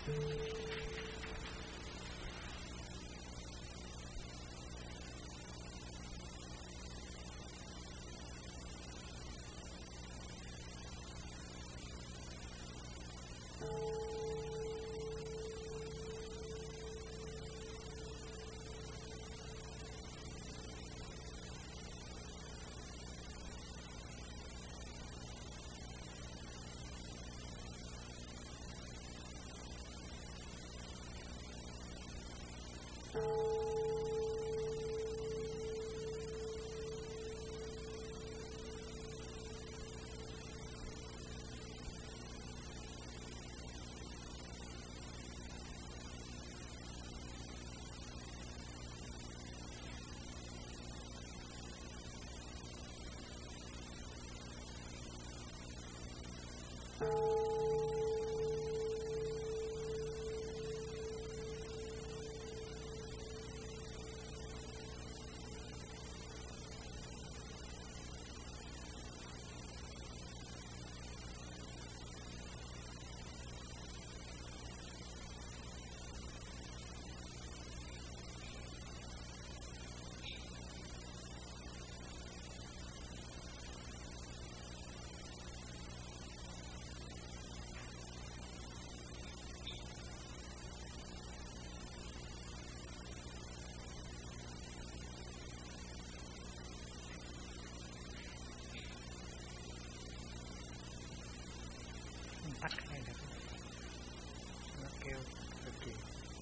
Tắt cái này được nó kêu cực kỳ.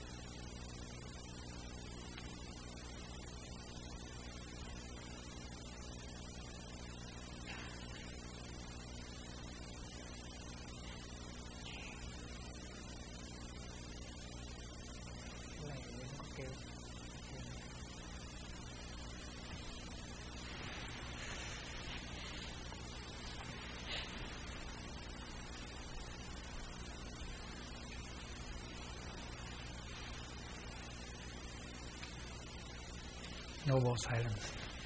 Cái này nó kêu. Noble silence.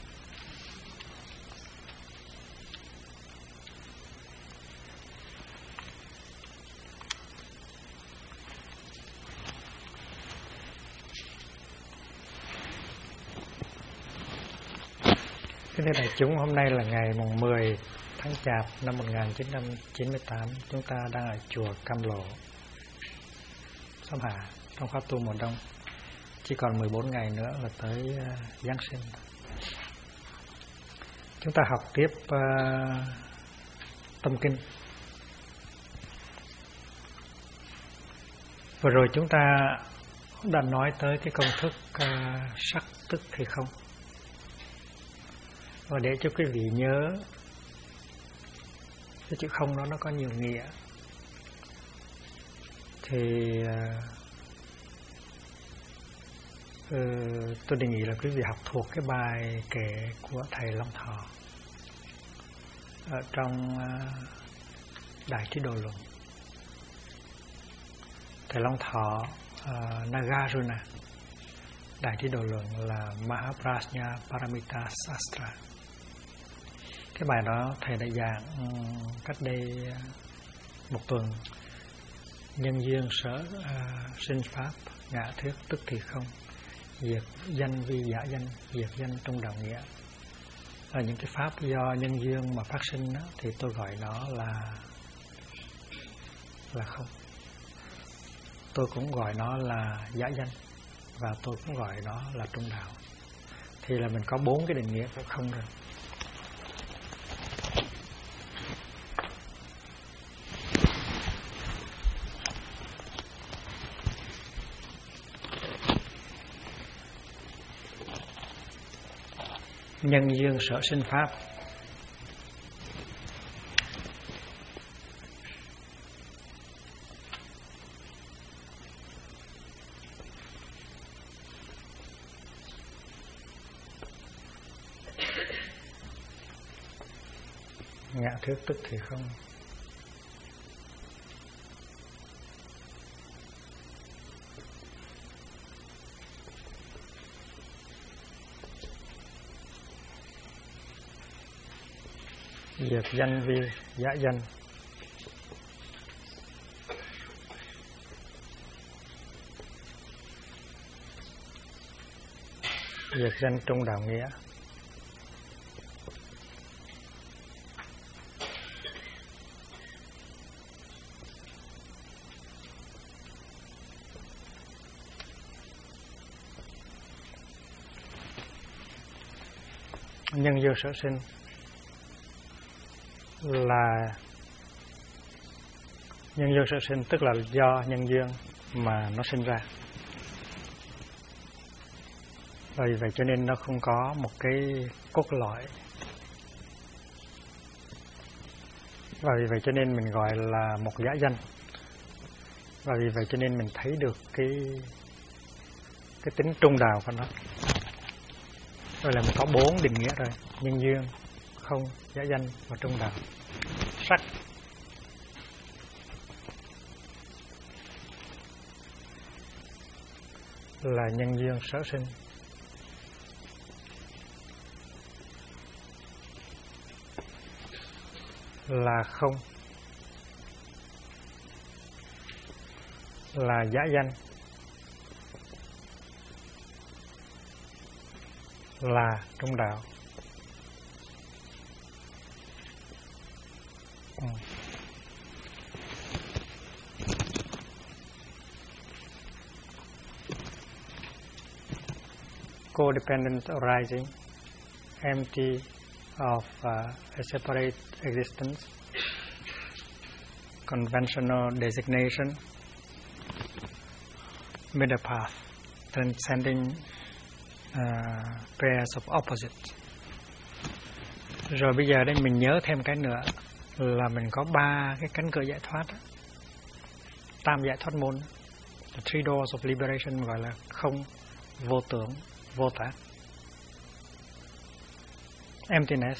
Kính thưa đại chúng, hôm nay là ngày mùng 10 tháng Chạp năm 1998. Chúng ta đang ở chùa Cam Lộ, Xóm Hạ, trong khóa tu mùa đông. Chỉ còn 14 ngày nữa là tới Giáng sinh. Chúng ta học tiếp tâm kinh. Vừa rồi chúng ta đã nói tới cái công thức sắc tức thì không. Và để cho quý vị nhớ, cái chữ không đó nó có nhiều nghĩa. Thì tôi đề nghị là quý vị học thuộc cái bài kệ của thầy Long Thọ ở trong Đại Trí Độ Luận. Thầy Long Thọ Nagarjuna, Đại Trí Độ Luận là Mahaprajna Paramita Sastra. Cái bài đó thầy đã giảng cách đây một tuần. Nhân duyên sở sinh pháp, ngã thuyết tức thì không, diệt danh vi giả danh, diệt danh trong đạo nghĩa. Là những cái pháp do nhân duyên mà phát sinh đó, thì tôi gọi nó là không. Tôi cũng gọi nó là giả danh, và tôi cũng gọi nó là trung đạo. Thì là mình có 4 cái định nghĩa của không rồi. Nhân duyên sở sinh pháp. Ngã thuyết tức thì không. Diệt danh vi giả danh. Việt danh trung đạo nghĩa. Nhân duyên sở sinh là nhân duyên sở sinh, tức là do nhân duyên mà nó sinh ra. Và vì vậy cho nên nó không có một cái cốt lõi. Và vì vậy cho nên mình gọi là một giả danh. Và vì vậy cho nên mình thấy được cái tính trung đạo của nó. Rồi là mình có 4 định nghĩa rồi: nhân duyên, không, giả danh và trung đạo. Sắc là nhân duyên sở sinh. Là không, là giả danh, là trung đạo. Codependent arising, empty of a separate existence, conventional designation, middle path, transcending pairs of opposites. Rồi bây giờ đây mình nhớ thêm cái nữa là mình có 3 cái cánh cửa giải thoát, tam giải thoát môn, the three doors of liberation, gọi là không, vô tưởng, vô tác. Emptiness,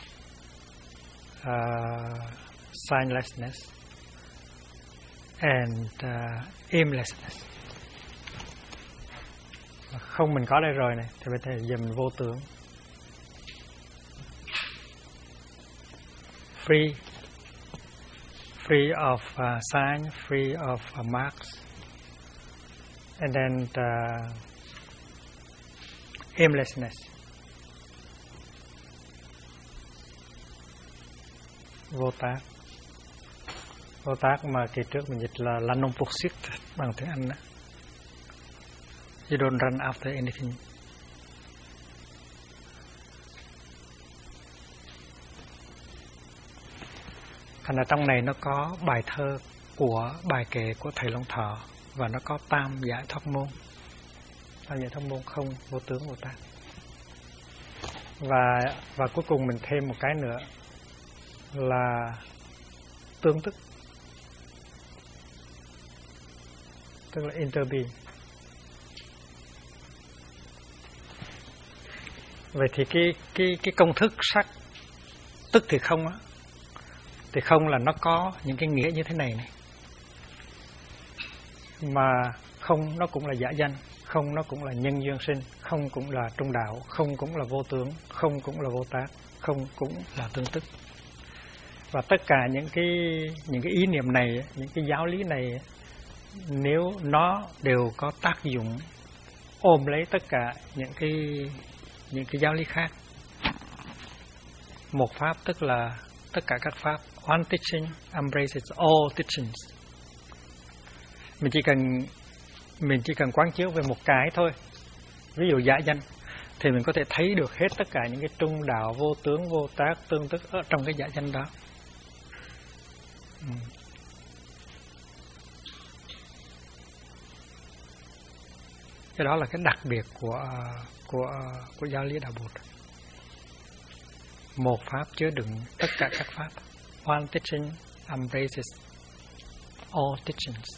signlessness, and aimlessness. Không mình có đây rồi này, thì bây giờ mình vô tưởng. Free of sign, free of marks, and then aimlessness. Vô tác. Vô tác mà kỳ trước mình dịch là non pursuit bằng tiếng Anh đó. You don't run after anything. Thành ra trong này nó có bài thơ của bài kệ của thầy Long Thọ, và nó có tam giải thoát môn. Tam giải thoát môn không, vô tướng, vô tác. Và cuối cùng mình thêm một cái nữa là tương tức, tức là interbeing. Vậy thì cái công thức sắc tức thì không á, thì không là nó có những cái nghĩa như thế này này. Mà không nó cũng là giả danh, không nó cũng là nhân duyên sinh, không cũng là trung đạo, không cũng là vô tướng, không cũng là vô tác, không cũng là tương tức. Và tất cả những cái ý niệm này, những cái giáo lý này, nếu nó đều có tác dụng ôm lấy tất cả những cái giáo lý khác. Một pháp tức là tất cả các pháp. One teaching embraces all teachings. Mình chỉ cần quán chiếu về một cái thôi. Ví dụ giả danh thì mình có thể thấy được hết tất cả những cái trung đạo, vô tướng, vô tác, tương tức ở trong cái giả danh đó. Cái đó là cái đặc biệt của giáo lý đạo Bụt. Một pháp chứa đựng tất cả các pháp. One teaching embraces all teachings.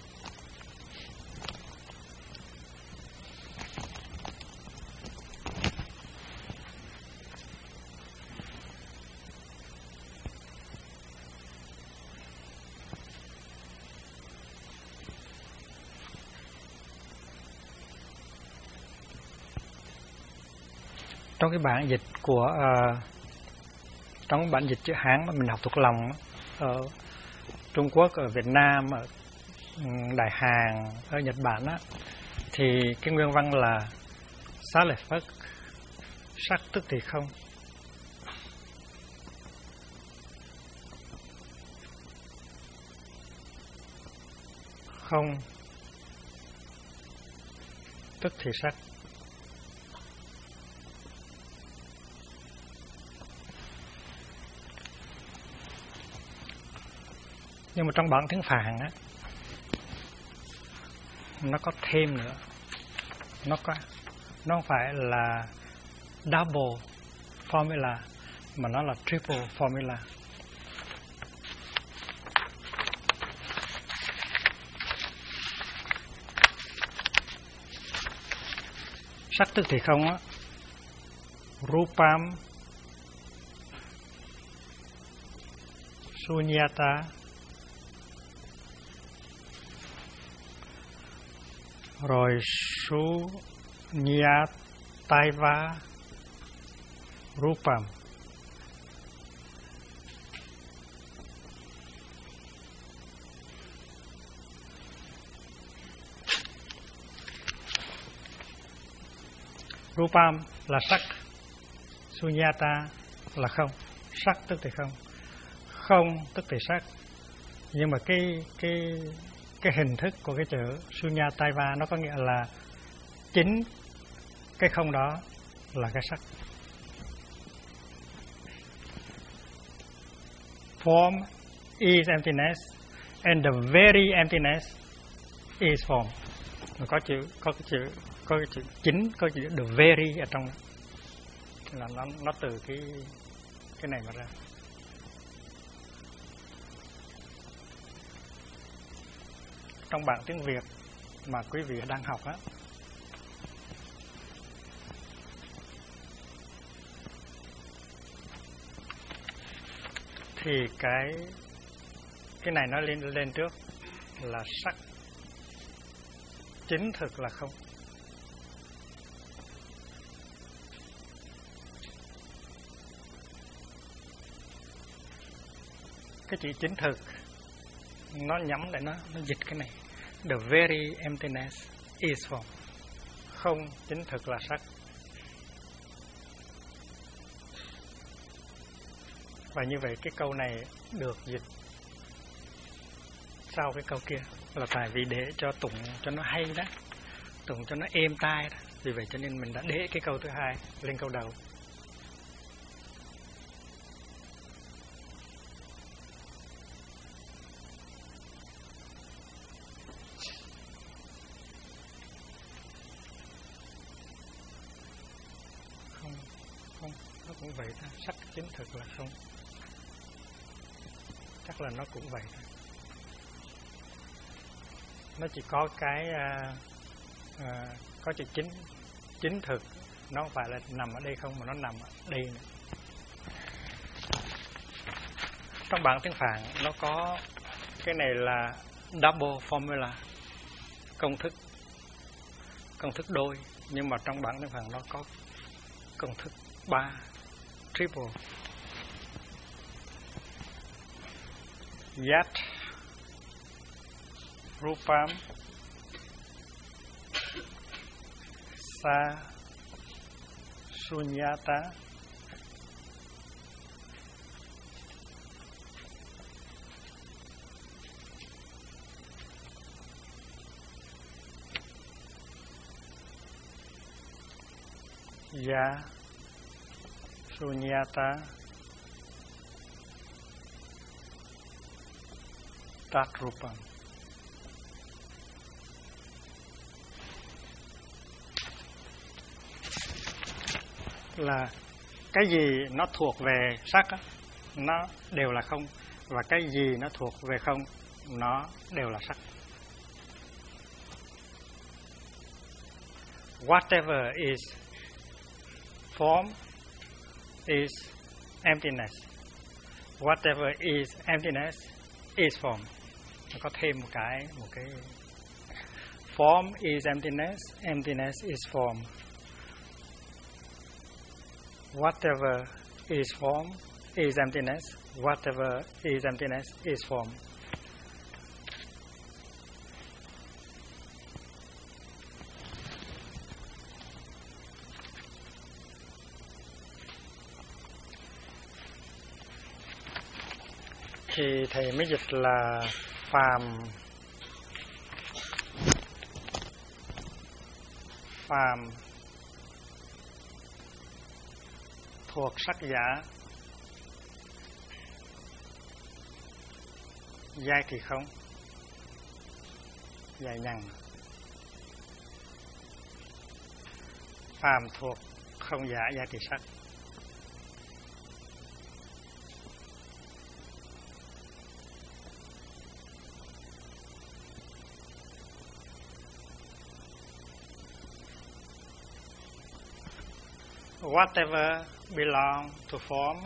Trong cái bản dịch trong bản dịch chữ Hán mà mình học thuộc lòng ở Trung Quốc, ở Việt Nam, ở Đại Hàn, ở Nhật Bản á, thì cái nguyên văn là xá lợi Phất Sắc tức thì không. Không tức thì sắc. Nhưng mà trong bản tiếng Phạn á, nó có thêm nữa. Nó không phải là double formula mà nó là triple formula. Sắc tức thì không á, rupam sunyata rồi sunyataiva rupam. Rupam là sắc, sunyata là không. Sắc tức thì không, không tức thì sắc. Nhưng mà cái hình thức của cái chữ sunyataiva nó có nghĩa là chính cái không đó là cái sắc. Form is emptiness and the very emptiness is form. Có cái chữ chính, có chữ the very ở trong đó. Là nó từ cái này mà ra. Trong bản tiếng Việt mà quý vị đang học á, thì cái này nó lên trước là sắc, chính thực là không. Cái chữ chính thực nó nhắm để nó dịch cái này. The very emptiness is form. Không chính thực là sắc. Và như vậy cái câu này được dịch sau cái câu kia là tại vì để cho tụng cho nó hay đó, tụng cho nó êm tai đó. Vì vậy cho nên mình đã để cái câu thứ hai lên câu đầu. Nó cũng vậy thôi, sắc chính thực là không. Chắc là nó cũng vậy thôi. Nó chỉ có cái có chữ chính thực, nó không phải là nằm ở đây không mà nó nằm ở đây nữa. Trong bản tiếng Phạn nó có cái này là double formula, công thức đôi, nhưng mà trong bản tiếng Phạn nó có công thức 3, triple. Yat rupam sa sunyata ya sunyata tat rupam. Là cái gì nó thuộc về sắc á, nó đều là không, và cái gì nó thuộc về không, nó đều là sắc. Whatever is form is emptiness. Whatever is emptiness is form. Nó có thêm một cái form is emptiness, emptiness is form. Whatever is form is emptiness. Whatever is emptiness is form. thì thầy mới dịch là phàm thuộc sắc giả, giai thì không, giai nhằng. Phàm thuộc không giả, giai thì sắc. Whatever belong to form,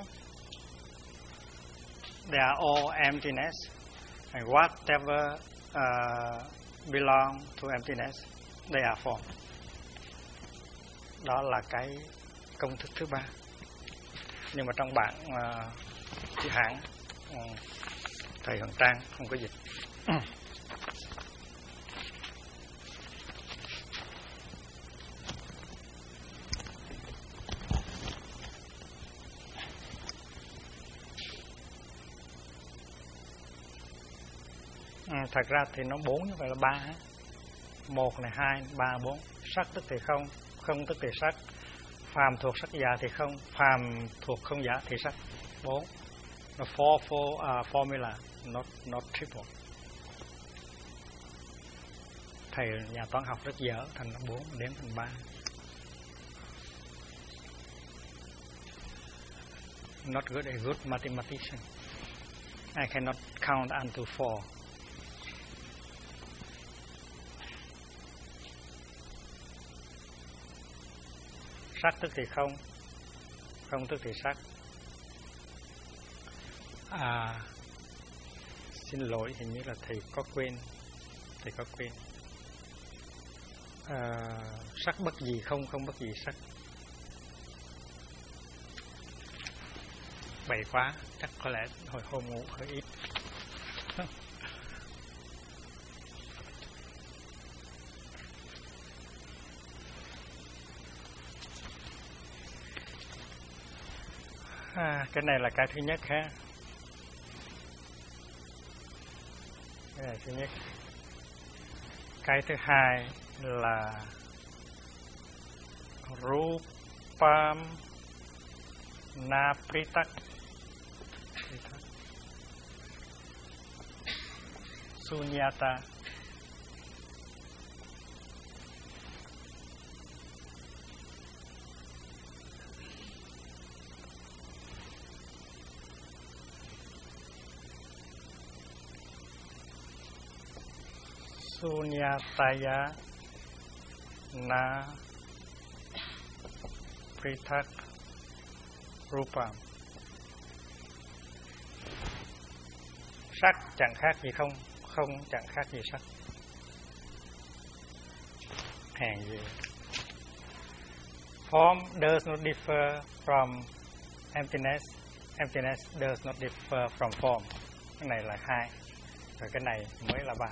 they are all emptiness, and whatever belong to emptiness, they are form. Đó là cái công thức thứ ba. Nhưng mà trong bản chữ Hán, thầy Hoàng Trang không có dịch. Thật ra thì nó 4 chứ phải là 3. 1 này, 2, 3, 4. Sắc tức thì không, không tức thì sắc. Phàm thuộc sắc giả thì không, phàm thuộc không giả thì sắc. 4. Nó four formula, not triple. Thầy nhà toán học rất dở, thành 4 đếm thành 3. Not good, a good mathematician. I cannot count unto 4. Sắc tức thì không, không tức thì sắc. Xin lỗi, hình như là thầy có quên. Sắc bất gì không, không bất gì sắc. Bậy quá, chắc có lẽ hồi hôm ngủ hơi ít. Cái này là cái thứ nhất ha. Cái này thứ nhất. Cái thứ hai là Rupam Napritak. Sunyata. Sunyataya na prithak rupam. Sắc chẳng khác gì không, không chẳng khác gì sắc. Hèn gì. Form does not differ from emptiness. Emptiness does not differ from form. Cái này là 2. Rồi cái này mới là 3.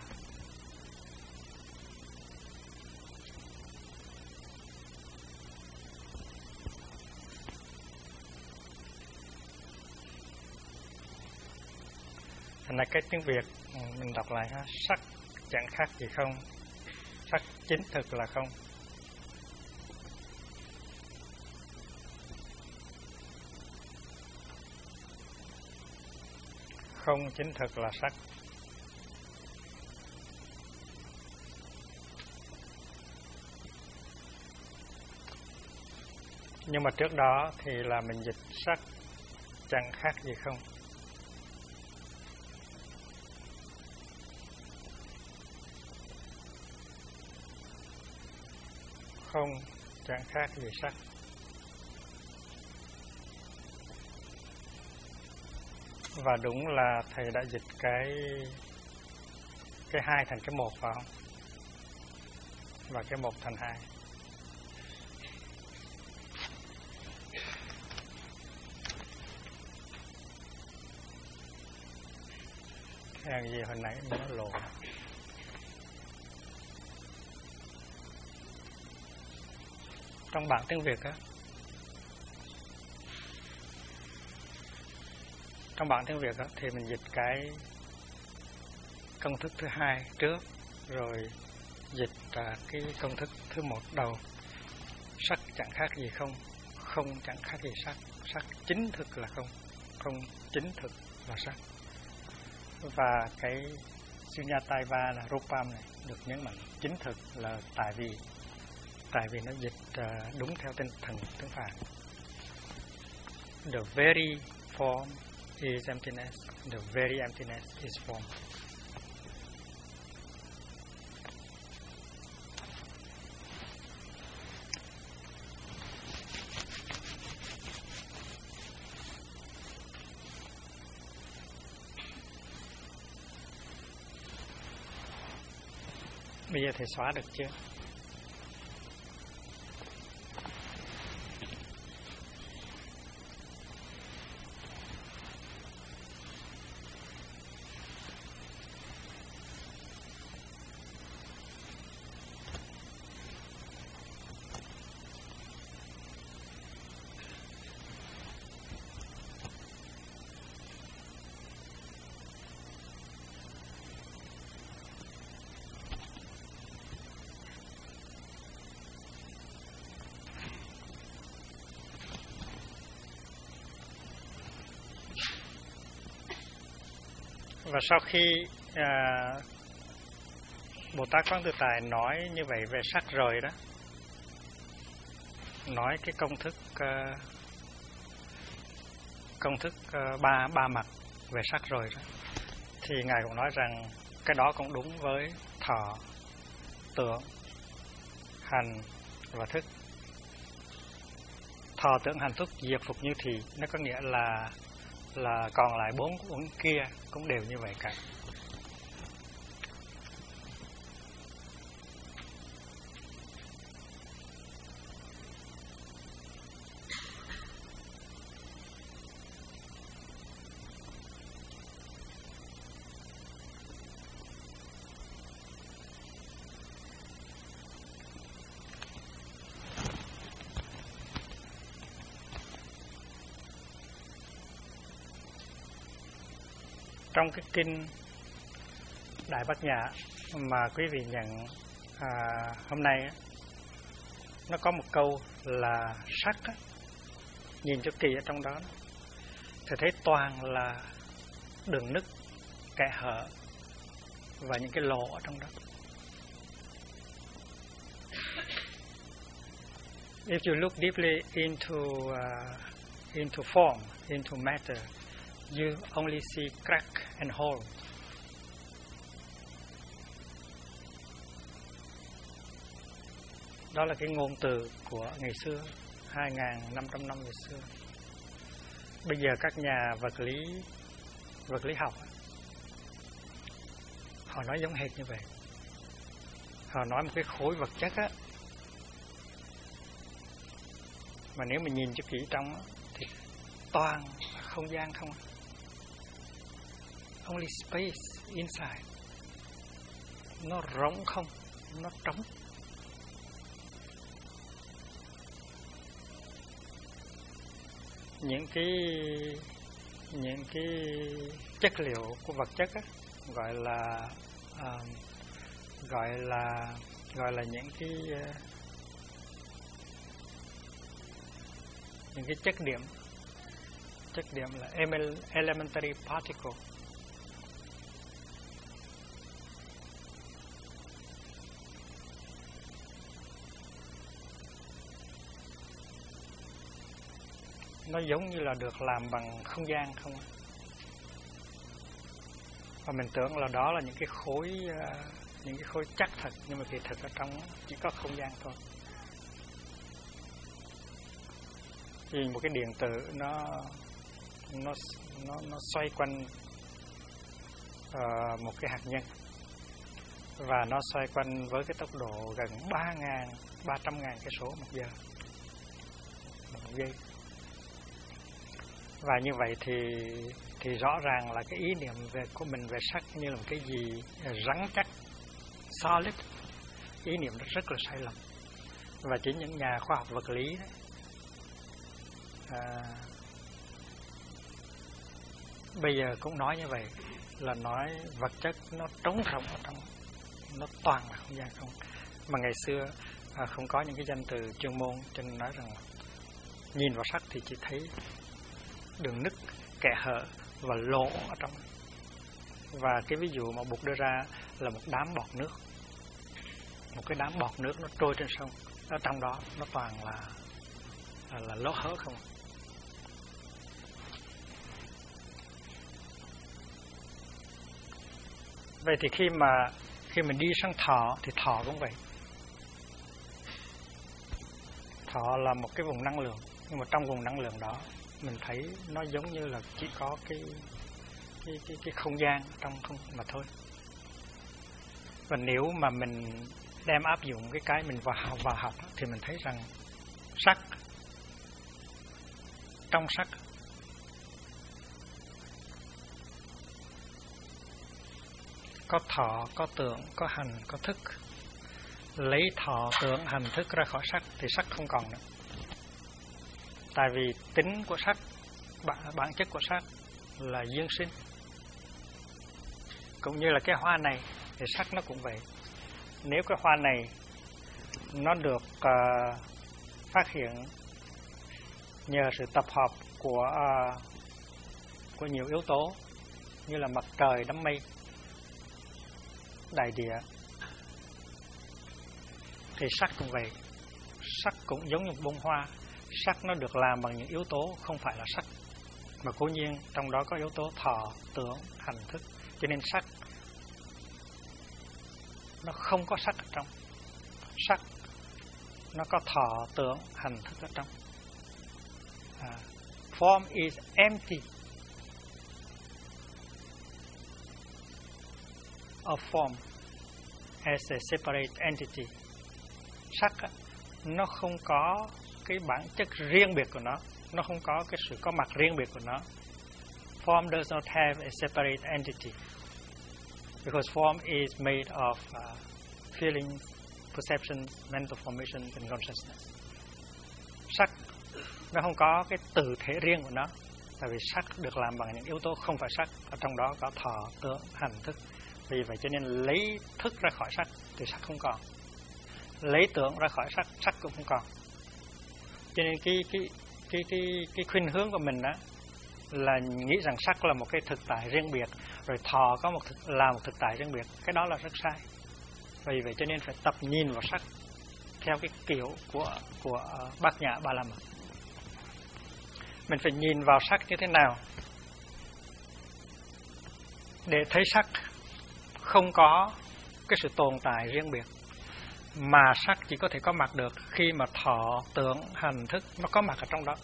Thành ra cái tiếng Việt mình đọc lại ha. Sắc chẳng khác gì không, sắc chính thực là không. Không chính thực là sắc. Nhưng mà trước đó thì là mình dịch sắc chẳng khác gì không. Không chẳng khác gì sắc. Và đúng là thầy đã dịch cái 2 thành cái 1 phải không? Và cái 1 thành 2. Cái hàng gì hồi nãy nó lộn. Trong bản tiếng Việt á, trong bản tiếng Việt đó, thì mình dịch cái công thức thứ hai trước, rồi dịch cái công thức thứ một đầu. Sắc chẳng khác gì không, không chẳng khác gì sắc, sắc chính thực là không, không chính thực là sắc. Và cái Sunyataiva là Rupam này được nhấn mạnh chính thực là tại vì nó dịch đúng theo tinh thần tiếng Phạn. The very form is emptiness, the very emptiness is form. Bây giờ thầy xóa được chưa? Và sau khi Bồ Tát Quán Tự Tại nói như vậy về sắc rồi đó, nói cái công thức ba mặt về sắc rồi đó, thì Ngài cũng nói rằng cái đó cũng đúng với thọ, tưởng, hành và thức. Thọ, tưởng, hành, thức diệt phục như thì, nó có nghĩa là còn lại 4 uẩn kia cũng đều như vậy cả. Trong cái kinh Đại Bát Nhã mà quý vị nhận hôm nay á, nó có một câu là sắc á, nhìn cho kỳ ở trong đó thì thấy toàn là đường nứt, kẽ hở và những cái lỗ ở trong đó. If you look deeply into form, into matter, you only see crack and hole. Đó là cái ngôn từ của ngày xưa, 2.500 năm về xưa. Bây giờ các nhà vật lý học họ nói giống hệt như vậy. Họ nói một cái khối vật chất á, mà nếu mình nhìn cho kỹ trong á, thì toàn không gian không. Only space inside. Nó rỗng không, nó trống. Những cái chất liệu của vật chất á, gọi là những cái chất điểm là elementary particle. Nó giống như là được làm bằng không gian không. Và mình tưởng là đó là những cái khối chắc thật, nhưng mà kỳ thực ở trong chỉ có không gian thôi. Vì một cái điện tử nó xoay quanh một cái hạt nhân, và nó xoay quanh với cái tốc độ gần 300.000 cây số một giờ, một giây. Và như vậy thì rõ ràng là cái ý niệm của mình về sắc như là một cái gì rắn chắc, solid, ý niệm đó rất là sai lầm. Và chính những nhà khoa học vật lý đấy, bây giờ cũng nói như vậy, là nói vật chất nó trống rỗng ở trong, nó toàn là không gian không. Mà ngày xưa không có những cái danh từ chuyên môn, cho nên nói rằng nhìn vào sắc thì chỉ thấy đường nứt, kẽ hở và lỗ ở trong. Và cái ví dụ mà Bụt đưa ra là một đám bọt nước, một cái đám bọt nước nó trôi trên sông, ở trong đó nó toàn là lỗ hở không. Vậy thì khi mình đi sang thọ thì thọ cũng vậy. Thọ là một cái vùng năng lượng, nhưng mà trong vùng năng lượng đó mình thấy nó giống như là chỉ có cái không gian trong không mà thôi. Và nếu mà mình đem áp dụng cái mình vào học thì mình thấy rằng sắc, trong sắc có thọ, có tưởng, có hành, có thức. Lấy thọ, tưởng, hành, thức ra khỏi sắc thì sắc không còn nữa. Tại vì tính của sắc, bản chất của sắc là duyên sinh. Cũng như là cái hoa này thì sắc nó cũng vậy. Nếu cái hoa này nó được phát hiện nhờ sự tập hợp của nhiều yếu tố như là mặt trời, đám mây, đại địa, thì sắc cũng vậy. Sắc cũng giống như bông hoa. Sắc nó được làm bằng những yếu tố không phải là sắc, mà cố nhiên trong đó có yếu tố thọ, tưởng, hành, thức. Cho nên sắc nó không có sắc ở trong. Sắc nó có thọ, tưởng, hành, thức ở trong. Form is empty of form as a separate entity. Sắc nó không có cái bản chất riêng biệt của nó không có cái sự có mặt riêng biệt của nó. Form does not have a separate entity because form is made of feelings, perceptions, mental formations and consciousness. Sắc nó không có cái tự thể riêng của nó, tại vì sắc được làm bằng những yếu tố không phải sắc, ở trong đó có thọ, tưởng, hành, thức. Vì vậy cho nên lấy thức ra khỏi sắc thì sắc không còn, lấy tưởng ra khỏi sắc, sắc cũng không còn. Cho nên cái khuynh hướng của mình đó là nghĩ rằng sắc là một cái thực tại riêng biệt, rồi thọ có là một thực tại riêng biệt. Cái đó là rất sai. Vì vậy cho nên phải tập nhìn vào sắc theo cái kiểu của Bát Nhã Ba La Mật. Mình phải nhìn vào sắc như thế nào để thấy sắc không có cái sự tồn tại riêng biệt, mà sắc chỉ có thể có mặt được khi mà thọ, tưởng, hành, thức nó có mặt ở trong đó.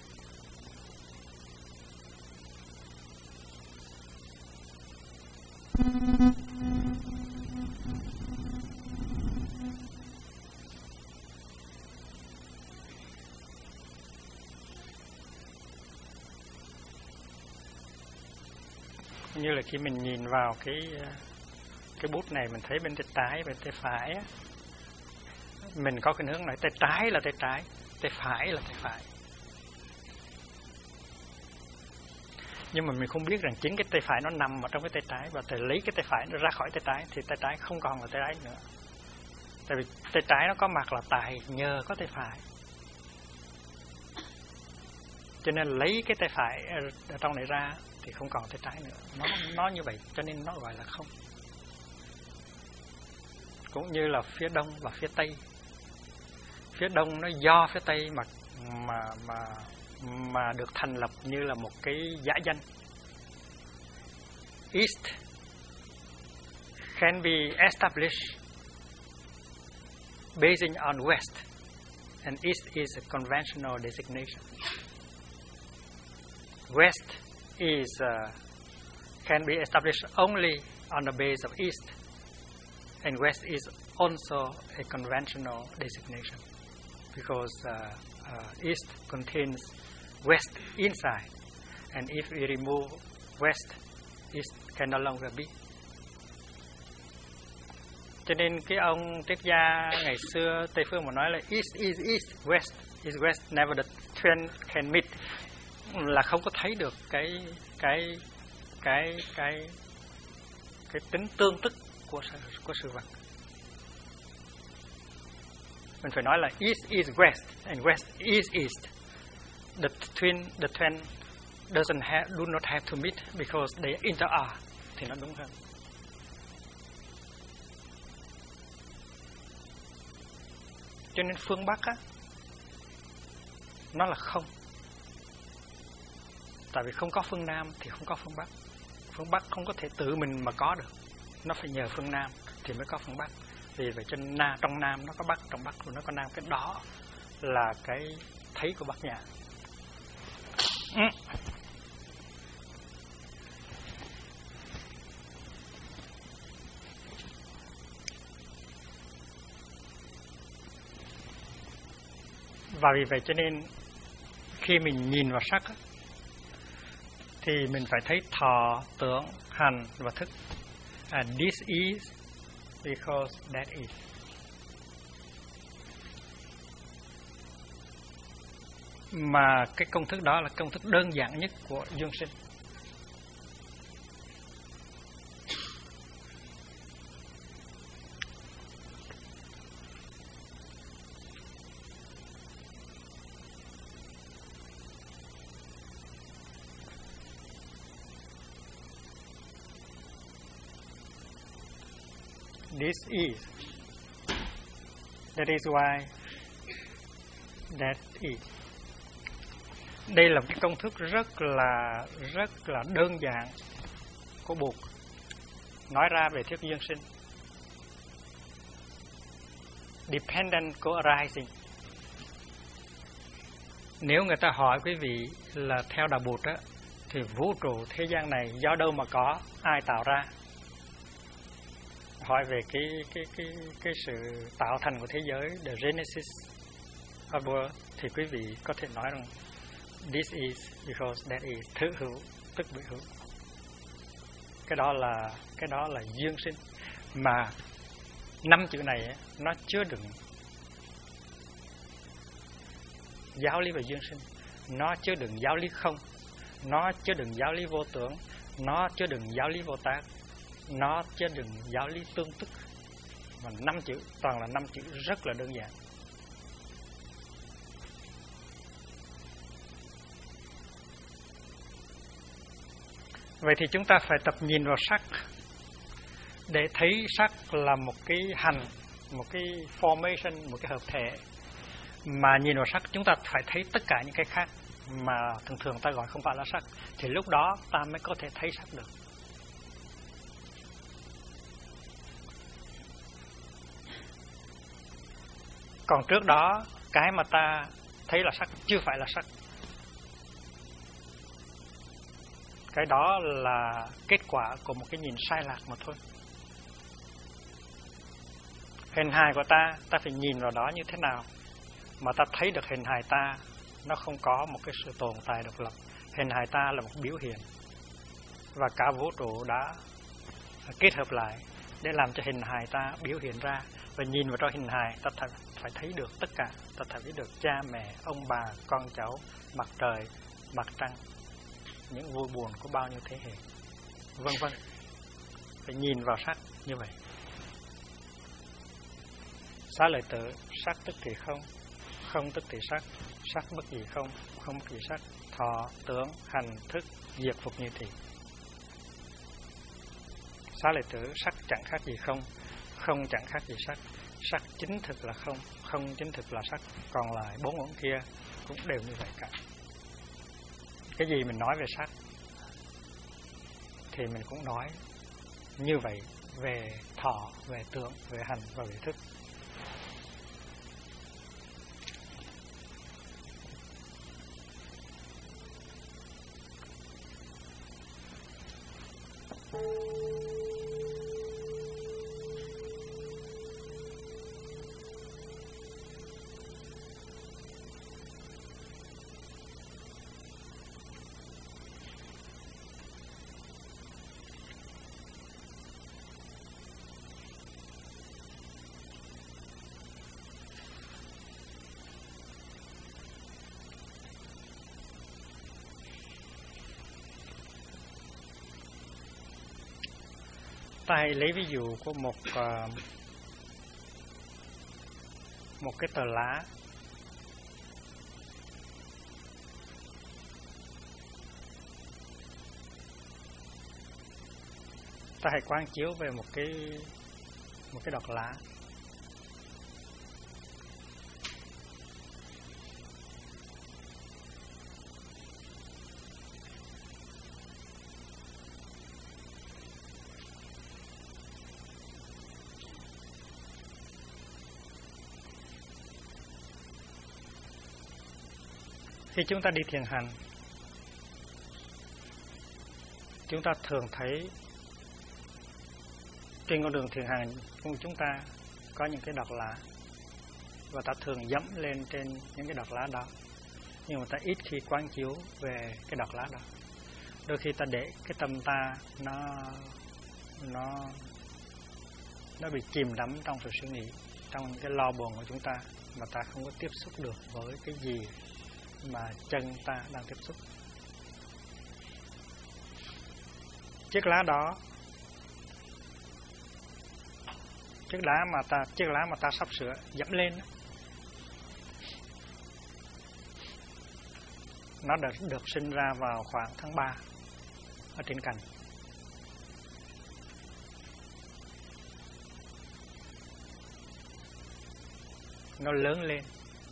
Như là khi mình nhìn vào cái bút này, mình thấy bên tay trái, bên tay phải á, mình có cái hướng này, tay trái là tay trái, tay phải là tay phải. Nhưng mà mình không biết rằng chính cái tay phải nó nằm ở trong cái tay trái, và tay lấy cái tay phải nó ra khỏi tay trái thì tay trái không còn là tay trái nữa. Tại vì tay trái nó có mặt là tại nhờ có tay phải. Cho nên lấy cái tay phải ở trong này ra thì không còn tay trái nữa. Nó như vậy, cho nên nó gọi là không. Cũng như là phía đông và phía tây. Phía đông nó do phía tây mà được thành lập như là một cái giả danh. East can be established basing on West, and East is a conventional designation. West can be established only on the base of East, and West is also a conventional designation because East contains West inside, and if we remove West, East can no longer be. Cho nên cái ông triết gia ngày xưa Tây phương mà nói là East is East, West is West, never the twin can meet, là không có thấy được cái cái tính tương tức của sự vật. Mình phải nói là east is west and west is east. The twin do not have to meet because they interact, thì nó đúng hơn. Cho nên phương Bắc á, nó là không. Tại vì không có phương Nam thì không có phương Bắc. Phương Bắc không có thể tự mình mà có được, nó phải nhờ phương Nam thì mới có phương Bắc. Vì vậy cho nên trong Nam nó có Bắc, trong Bắc nó có Nam. Cái đó là cái thấy của Bát Nhã. Và vì vậy cho nên khi mình nhìn vào sắc á, thì mình phải thấy thọ, tưởng, hành và thức. And this is because that is. Mà cái công thức đó là công thức đơn giản nhất của dương sinh. This is. That is why that is. Đây là cái công thức rất là đơn giản của Bụt nói ra về thuyết dương sinh. Dependent co-arising. Nếu người ta hỏi quý vị là theo đạo Bụt á, thì vũ trụ thế gian này do đâu mà có, ai tạo ra? Hỏi về cái sự tạo thành của thế giới, the genesis of world, thì quý vị có thể nói rằng this is because that is, thứ hữu tức bị hữu. Cái đó là dương sinh. Mà 5 chữ này nó chứa đựng giáo lý về dương sinh, nó chứa đựng giáo lý không, nó chứa đựng giáo lý vô tưởng, nó chứa đựng giáo lý vô tác, nó chứa đựng giáo lý tương tức. Và 5 chữ, toàn là 5 chữ rất là đơn giản. Vậy thì chúng ta phải tập nhìn vào sắc để thấy sắc là một cái hành, một cái formation, một cái hợp thể. Mà nhìn vào sắc chúng ta phải thấy tất cả những cái khác mà thường thường ta gọi không phải là sắc, thì lúc đó ta mới có thể thấy sắc được. Còn trước đó, cái mà ta thấy là sắc chưa phải là sắc. Cái đó là kết quả của một cái nhìn sai lạc mà thôi. Hình hài của ta phải nhìn vào đó như thế nào mà ta thấy được hình hài ta nó không có một cái sự tồn tại độc lập. Hình hài ta là một biểu hiện, và cả vũ trụ đã kết hợp lại để làm cho hình hài ta biểu hiện ra. Và nhìn vào trong hình hài ta phải thấy được tất cả. Ta thấy được cha mẹ, ông bà, con cháu, mặt trời, mặt trăng, những vui buồn của bao nhiêu thế hệ, vân vân. Phải nhìn vào sắc như vậy. Xá lợi tử, sắc tức thì không, không tức thì sắc, sắc bất gì không, không bất gì sắc, thọ, tưởng, hành, thức, diệt phục như thị. Xá lợi tử, sắc chẳng khác gì không, không chẳng khác gì sắc, sắc chính thực là không, không chính thực là sắc, còn lại 4 ngưỡng kia cũng đều như vậy cả. Cái gì mình nói về sắc thì mình cũng nói như vậy về thọ, về tưởng, về hành và về thức. Ta hãy lấy ví dụ của một cái tờ lá. Ta hãy quán chiếu về một cái đọt lá. Khi chúng ta đi thiền hành, chúng ta thường thấy trên con đường thiền hành của chúng ta có những cái đọt lá, và ta thường dẫm lên trên những cái đọt lá đó, nhưng mà ta ít khi quán chiếu về cái đọt lá đó. Đôi khi ta để cái tâm ta nó bị chìm đắm trong sự suy nghĩ, trong những cái lo buồn của chúng ta, mà ta không có tiếp xúc được với cái gì mà chân ta đang tiếp xúc. Chiếc lá đó, chiếc lá mà ta sắp sửa dẫm lên, nó đã được sinh ra vào khoảng tháng 3 ở trên cành. Nó lớn lên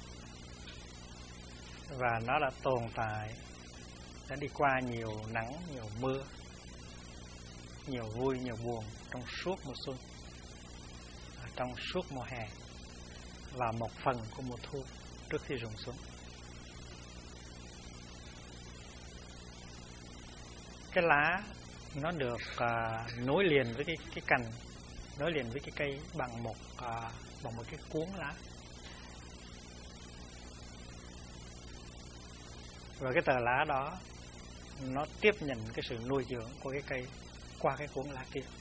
và nó đã tồn tại, đã đi qua nhiều nắng, nhiều mưa, nhiều vui, nhiều buồn trong suốt mùa xuân, trong suốt mùa hè và một phần của mùa thu trước khi rụng xuống. Cái lá nó được nối liền với cái cành, nối liền với cái cây bằng một cái cuốn lá. Và cái tờ lá đó nó tiếp nhận cái sự nuôi dưỡng của cái cây qua cái cuốn lá kia.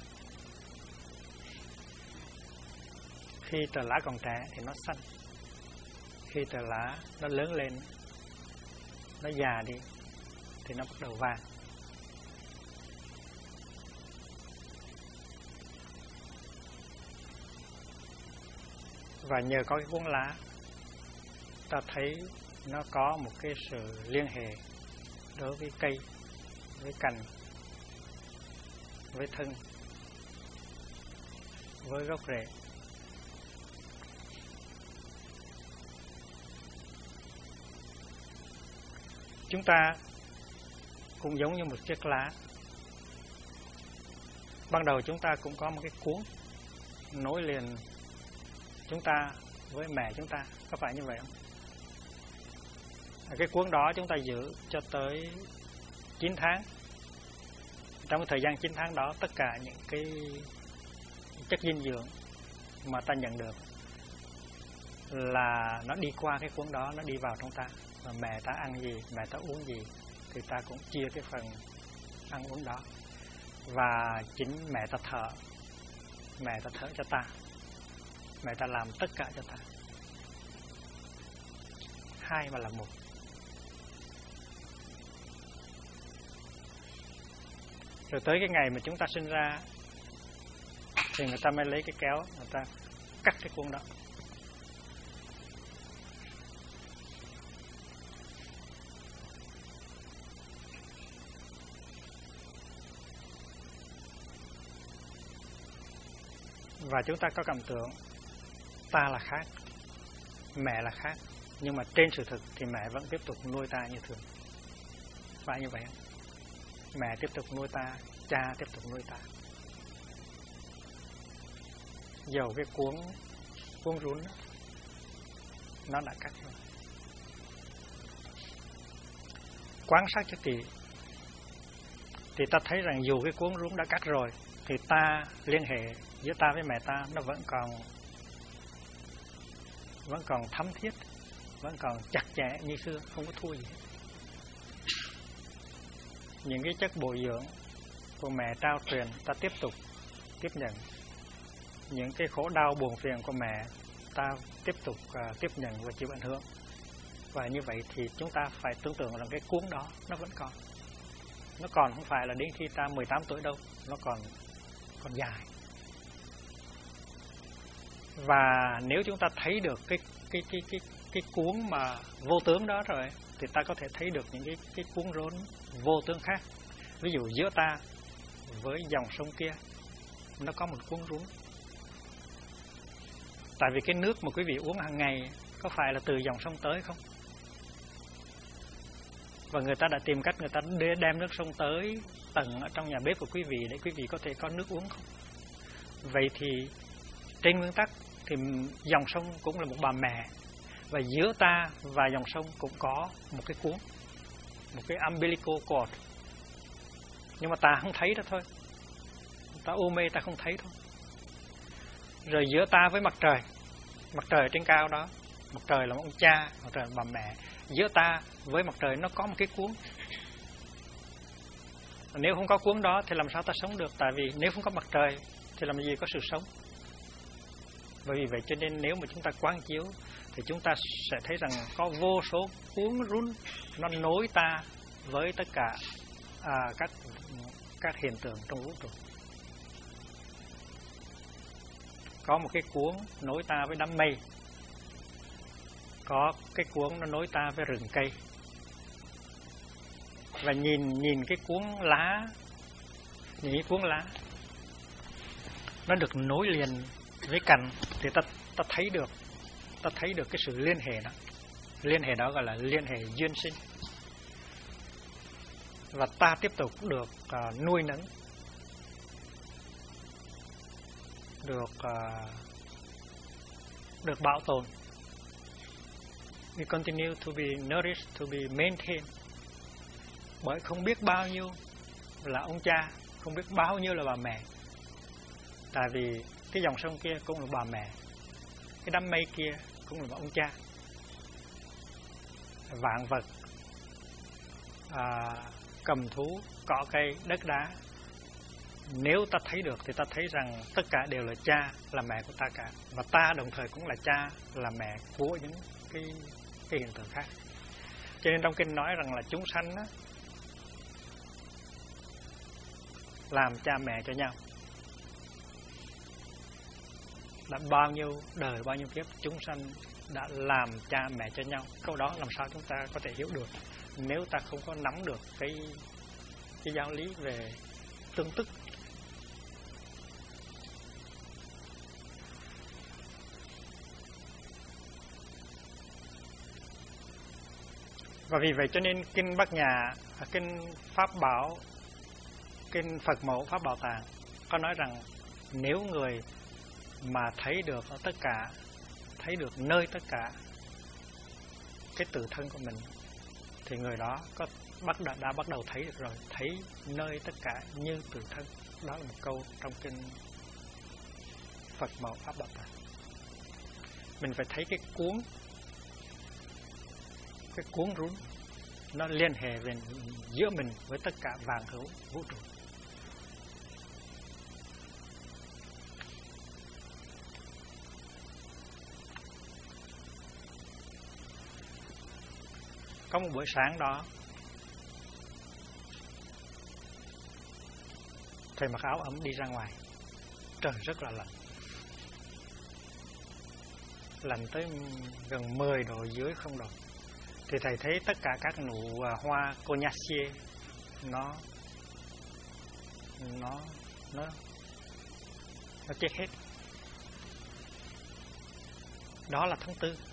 Khi tờ lá còn trẻ thì nó xanh. Khi tờ lá nó lớn lên, nó già đi thì nó bắt đầu vàng. Và nhờ có cái cuốn lá, ta thấy nó có một cái sự liên hệ đối với cây, với cành, với thân, với gốc rễ. Chúng ta cũng giống như một chiếc lá. Ban đầu chúng ta cũng có một cái cuốn nối liền chúng ta với mẹ chúng ta, có phải như vậy không? Cái cuốn đó chúng ta giữ cho tới 9 tháng. Trong cái thời gian 9 tháng đó, tất cả những cái chất dinh dưỡng mà ta nhận được là nó đi qua cái cuốn đó, nó đi vào trong ta. Và mẹ ta ăn gì, mẹ ta uống gì thì ta cũng chia cái phần ăn uống đó. Và chính mẹ ta thở cho ta, mẹ ta làm tất cả cho ta. Hai mà là một. Rồi tới cái ngày mà chúng ta sinh ra thì người ta mới lấy cái kéo, người ta cắt cái cuốn đó. Và chúng ta có cảm tưởng ta là khác, mẹ là khác, nhưng mà trên sự thực thì mẹ vẫn tiếp tục nuôi ta như thường. Phải như vậy không? Mẹ tiếp tục nuôi ta, cha tiếp tục nuôi ta. Dầu cái cuốn rún đó, nó đã cắt rồi. Quan sát cho kỹ thì ta thấy rằng dù cái cuốn rún đã cắt rồi thì ta liên hệ giữa ta với mẹ ta nó vẫn còn thấm thiết, vẫn còn chặt chẽ như xưa, không có thua gì hết. Những cái chất bồi dưỡng của mẹ trao truyền ta tiếp tục tiếp nhận. Những cái khổ đau buồn phiền của mẹ ta tiếp tục tiếp nhận và chịu ảnh hưởng. Và như vậy thì chúng ta phải tưởng tượng rằng cái cuốn đó nó vẫn còn. Nó còn không phải là đến khi ta 18 tuổi đâu, nó còn còn dài. Và nếu chúng ta thấy được cái cuốn mà vô tướng đó rồi, thì ta có thể thấy được những cái cuốn rốn vô tướng khác. Ví dụ giữa ta với dòng sông kia, nó có một cuốn rốn. Tại vì cái nước mà quý vị uống hàng ngày có phải là từ dòng sông tới không? Và người ta đã tìm cách người ta đem nước sông tới tận ở trong nhà bếp của quý vị để quý vị có thể có nước uống không? Vậy thì trên nguyên tắc thì dòng sông cũng là một bà mẹ, và giữa ta và dòng sông cũng có một cái cuốn, một cái umbilical cord. Nhưng mà ta không thấy đó thôi, ta u mê ta không thấy thôi. Rồi giữa ta với mặt trời trên cao đó, mặt trời là một ông cha, mặt trời là bà mẹ. Giữa ta với mặt trời nó có một cái cuốn. Nếu không có cuốn đó thì làm sao ta sống được? Tại vì nếu không có mặt trời thì làm gì có sự sống. Bởi vì vậy cho nên nếu mà chúng ta quán chiếu thì chúng ta sẽ thấy rằng có vô số cuốn rốn nó nối ta với tất cả các hiện tượng trong vũ trụ. Có một cái cuốn nối ta với đám mây, có cái cuốn nó nối ta với rừng cây. Và nhìn cái cuốn lá, nhìn cái cuốn lá nó được nối liền với cành thì ta thấy được cái sự liên hệ đó. Liên hệ đó gọi là liên hệ duyên sinh. Và ta tiếp tục được nuôi nấng, được bảo tồn. We continue to be nourished, to be maintained. Bởi không biết bao nhiêu là ông cha, không biết bao nhiêu là bà mẹ. Tại vì cái dòng sông kia cũng là bà mẹ, cái đám mây kia cũng là ông cha. Vạn vật, cầm thú, cỏ cây, đất đá, nếu ta thấy được thì ta thấy rằng tất cả đều là cha, là mẹ của ta cả. Và ta đồng thời cũng là cha, là mẹ của những cái hiện tượng khác. Cho nên trong kinh nói rằng là chúng sanh đó, làm cha mẹ cho nhau. Đã bao nhiêu đời, bao nhiêu kiếp chúng sanh đã làm cha mẹ cho nhau. Câu đó làm sao chúng ta có thể hiểu được nếu ta không có nắm được cái giáo lý về tương tức. Và vì vậy cho nên kinh Bát Nhã, kinh Pháp Bảo, kinh Phật Mẫu Pháp Bảo Tàng có nói rằng nếu người mà thấy được ở tất cả, thấy được nơi tất cả cái tự thân của mình, thì người đó đã bắt đầu thấy được rồi, thấy nơi tất cả như tự thân. Đó là một câu trong kinh Phật Mẫu Pháp Bảo Tàng. Mình phải thấy cái cuốn rốn nó liên hệ về giữa mình với tất cả vạn hữu vũ trụ. Có một buổi sáng đó, thầy mặc áo ấm đi ra ngoài. Trời rất là lạnh. Lạnh tới gần 10 độ dưới 0 độ. Thì thầy thấy tất cả các nụ hoa Cognacier nó chết hết. Đó là tháng 4.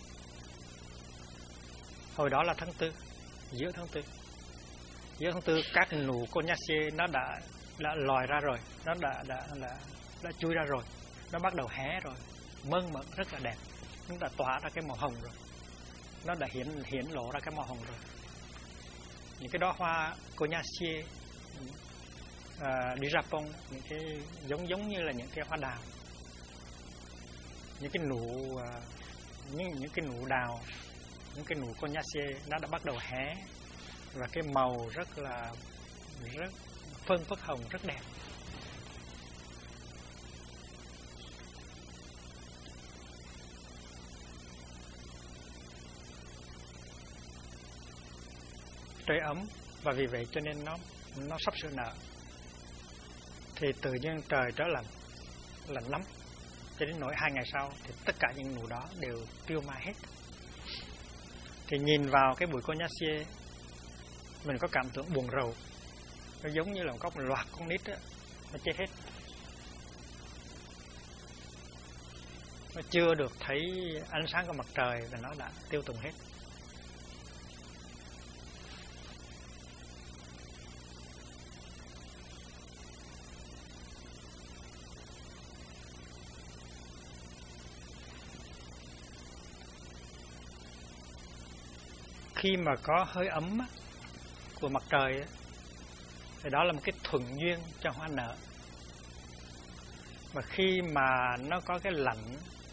Hồi đó là tháng 4, giữa tháng 4. Giữa tháng 4 các nụ Cognacier nó đã lòi ra rồi, nó đã chui ra rồi, nó bắt đầu hé rồi, mơn mởn rất là đẹp, nó đã tỏa ra cái màu hồng rồi, nó đã hiển lộ ra cái màu hồng rồi. Những cái đóa hoa Cognacier đi Japon, những cái giống như là những cái hoa đào, những cái nụ đào, những cái nụ Cognacier nó đã bắt đầu hé, và cái màu rất phơn phất hồng, rất đẹp. Trời ấm, và vì vậy cho nên nó sắp sửa nở. thì tự nhiên trời trở lạnh lắm, cho đến nỗi 2 ngày sau thì tất cả những nụ đó đều tiêu mai hết. Thì nhìn vào cái bụi Cognacier, mình có cảm tưởng buồn rầu, nó giống như là có một loạt con nít đó, nó chết hết, nó chưa được thấy ánh sáng của mặt trời và nó đã tiêu tùng hết. Khi mà có hơi ấm của mặt trời thì đó là một cái thuận duyên cho hoa nở. Mà khi mà nó có cái lạnh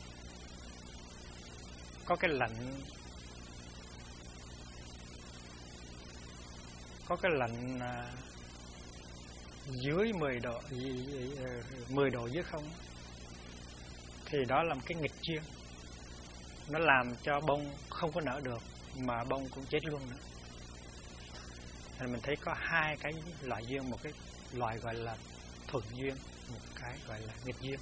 dưới 10 độ dưới không, thì đó là một cái nghịch duyên, nó làm cho bông không có nở được mà bông cũng chết luôn nữa. Nên mình thấy có 2 cái loại duyên, một cái loại gọi là thuận duyên, một cái gọi là nghịch duyên.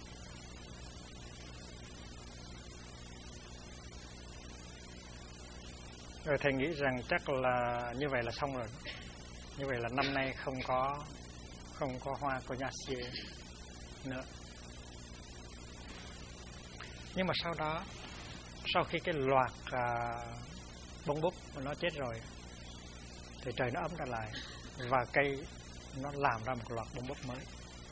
Rồi thầy nghĩ rằng chắc là như vậy là xong rồi. Như vậy là năm nay không có hoa Cognacier nữa. Nhưng mà sau đó, sau khi cái loạt bông búp nó chết rồi, thì trời nó ấm trở lại và cây nó làm ra một loạt bông búp mới.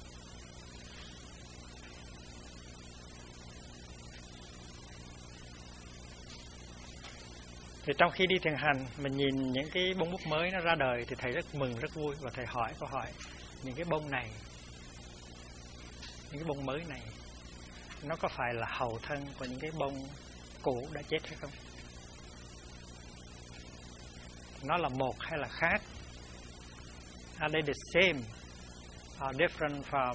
Thì trong khi đi thiền hành, mình nhìn những cái bông búp mới nó ra đời thì thầy rất mừng, rất vui, và thầy hỏi câu hỏi: những cái bông này, những cái bông mới này, nó có phải là hậu thân của những cái bông cũ đã chết hay không? Nó là một hay là khác? Are they the same or different from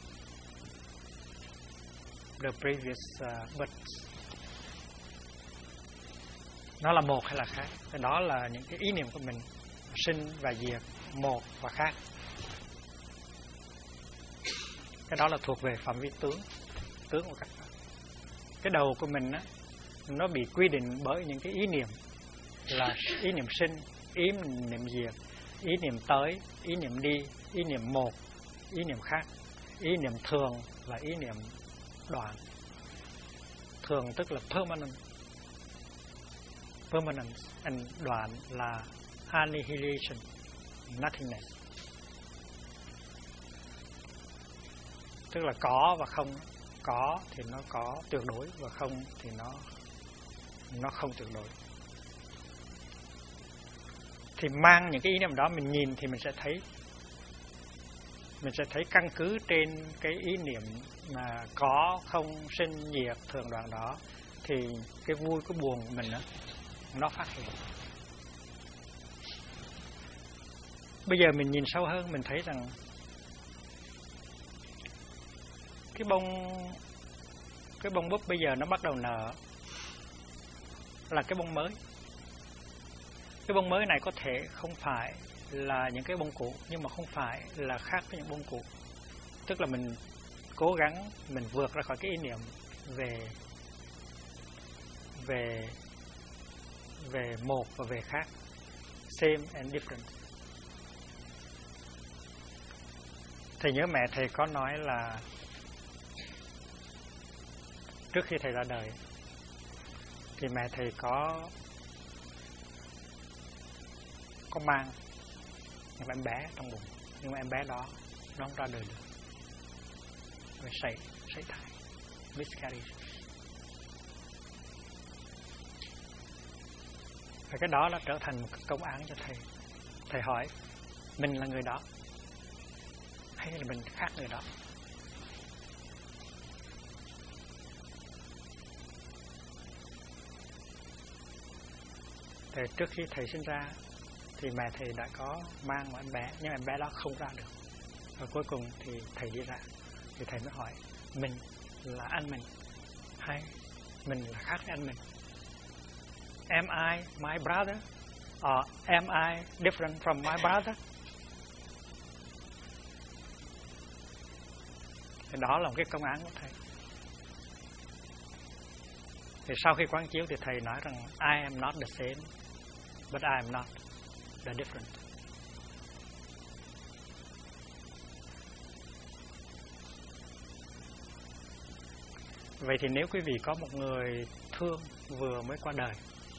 the previous buds? Nó là một hay là khác? Thì đó là những cái ý niệm của mình, sinh và diệt, một và khác. Cái đó là thuộc về phạm vi tướng của các bạn. Cái đầu của mình á, nó bị quy định bởi những cái ý niệm, là ý niệm sinh, ý niệm diệt, ý niệm tới, ý niệm đi, ý niệm một, ý niệm khác, ý niệm thường và ý niệm đoạn. Thường tức là permanence, and đoạn là annihilation, nothingness. Tức là có và không. Có thì nó có tuyệt đối, và không thì nó không tuyệt đối. Thì mang những cái ý niệm đó mình nhìn thì mình sẽ thấy căn cứ trên cái ý niệm mà có, không, sinh, diệt, thường đoạn đó, thì cái vui, cái buồn của mình đó, nó phát hiện. Bây giờ mình nhìn sâu hơn, mình thấy rằng cái bông búp bây giờ nó bắt đầu nở là cái bông mới. Cái bông mới này có thể không phải là những cái bông cũ, nhưng mà không phải là khác với những bông cũ. Tức là mình cố gắng mình vượt ra khỏi cái ý niệm về một và về khác, same and different. Thầy nhớ mẹ thầy có nói là trước khi thầy ra đời thì mẹ thầy có mang một em bé trong bụng, nhưng mà em bé đó nó không ra đời được, rồi sảy thai, miscarriage. Và cái đó nó trở thành một cái công án cho thầy. Thầy hỏi mình là người đó hay là mình khác người đó? Thì trước khi thầy sinh ra thì mẹ thầy đã có mang một em bé, nhưng em bé đó không ra được. Và cuối cùng thì thầy đi ra, thì thầy mới hỏi mình là anh mình hay mình là khác với anh mình? Am I my brother or am I different from my brother? Thì đó là một cái công án của Thầy. Thì sau khi quán chiếu thì Thầy nói rằng I am not the same, but I am not the different. Vậy thì nếu quý vị có một người thương vừa mới qua đời,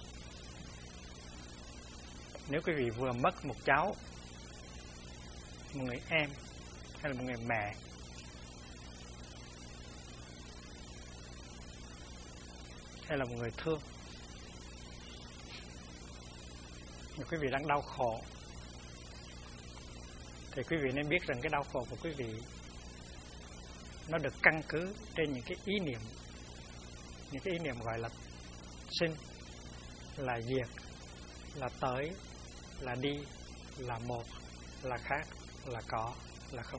nếu quý vị vừa mất một cháu, một người em hay là một người mẹ, hay là một người thương, mà quý vị đang đau khổ, thì quý vị nên biết rằng cái đau khổ của quý vị nó được căn cứ trên những cái ý niệm, những cái ý niệm gọi là sinh, là diệt, là tới, là đi, là một, là khác, là có, là không.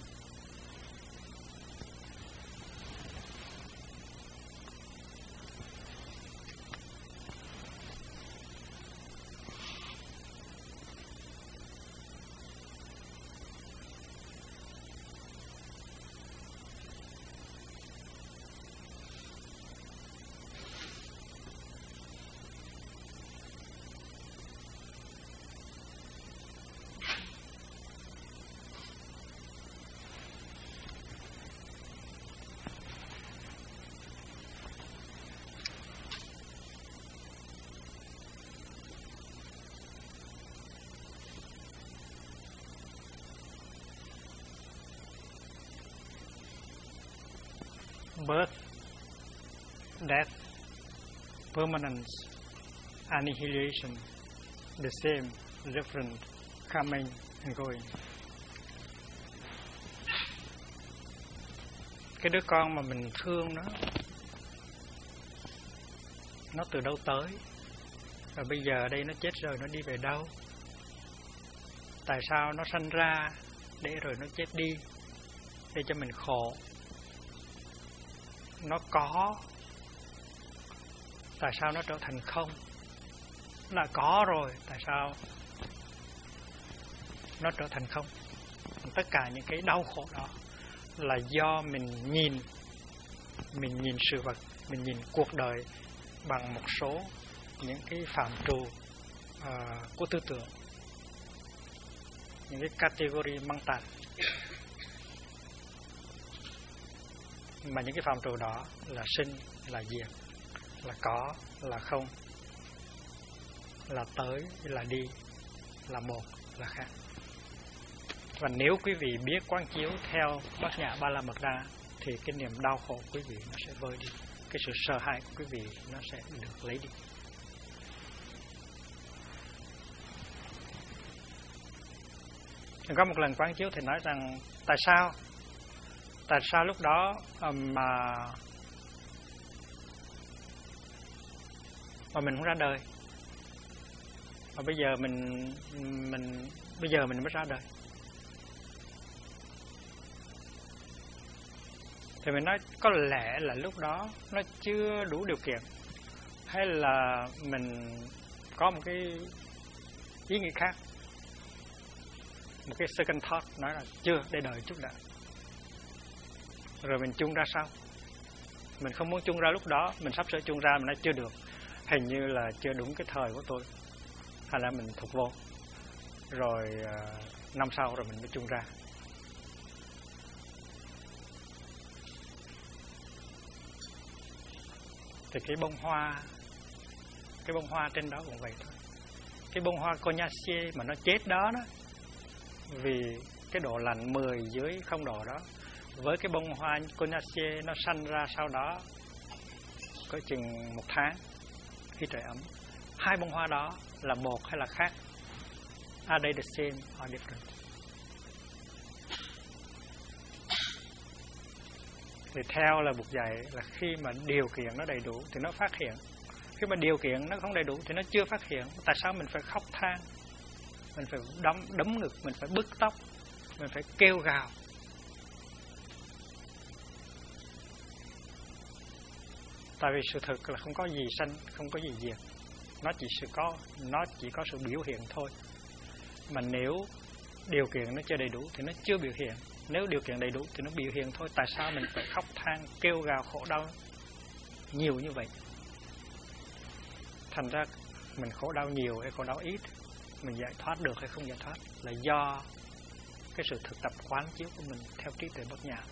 Birth, death, permanence, annihilation, the same, different, coming and going. Cái đứa con mà mình thương nó từ đâu tới, và bây giờ đây nó chết rồi, nó đi về đâu? Tại sao nó sanh ra để rồi nó chết đi, để cho mình khổ? Nó có, tại sao nó trở thành không? Nó đã có rồi, tại sao nó trở thành không? Tất cả những cái đau khổ đó là do mình nhìn sự vật, mình nhìn cuộc đời bằng một số những cái phạm trù của tư tưởng, những cái category mang tạp. Mà những cái phạm trù đó là sinh, là diệt, là có, là không, là tới, là đi, là một, là khác. Và nếu quý vị biết quán chiếu theo Bát Nhã Ba La Mật Đa thì cái niềm đau khổ của quý vị nó sẽ vơi đi, cái sự sợ hãi của quý vị nó sẽ được lấy đi. Có một lần quán chiếu thì nói rằng tại sao lúc đó mà mình không ra đời, mà bây giờ mình mới ra đời? Thì mình nói có lẽ là lúc đó nó chưa đủ điều kiện, hay là mình có một cái ý nghĩ khác, một cái second thought, nói là chưa, để đợi chút đã, rồi mình chung ra sau. Mình không muốn chung ra lúc đó, mình sắp sửa chung ra, mình nói chưa được, hình như là chưa đúng cái thời của tôi, hay là mình thụt vô, rồi năm sau rồi mình mới chung ra. Thì cái bông hoa trên đó cũng vậy thôi. Cái bông hoa Cognacier mà nó chết đó, vì cái độ lạnh 10 dưới 0 độ đó, với cái bông hoa Cognacier nó sanh ra sau đó có chừng 1 tháng khi trời ấm. Hai bông hoa đó là một hay là khác? Are they the same or different? Thì theo là buộc dạy là khi mà điều kiện nó đầy đủ thì nó phát hiện. Khi mà điều kiện nó không đầy đủ thì nó chưa phát hiện. Tại sao mình phải khóc than, mình phải đấm ngực, mình phải bứt tóc, mình phải kêu gào? Tại vì sự thực là không có gì sanh, không có gì diệt. Nó chỉ có sự biểu hiện thôi. Mà nếu điều kiện nó chưa đầy đủ thì nó chưa biểu hiện. Nếu điều kiện đầy đủ thì nó biểu hiện thôi. Tại sao mình phải khóc than, kêu gào khổ đau nhiều như vậy? Thành ra mình khổ đau nhiều hay khổ đau ít, mình giải thoát được hay không giải thoát là do cái sự thực tập quán chiếu của mình theo trí tuệ bát nhã.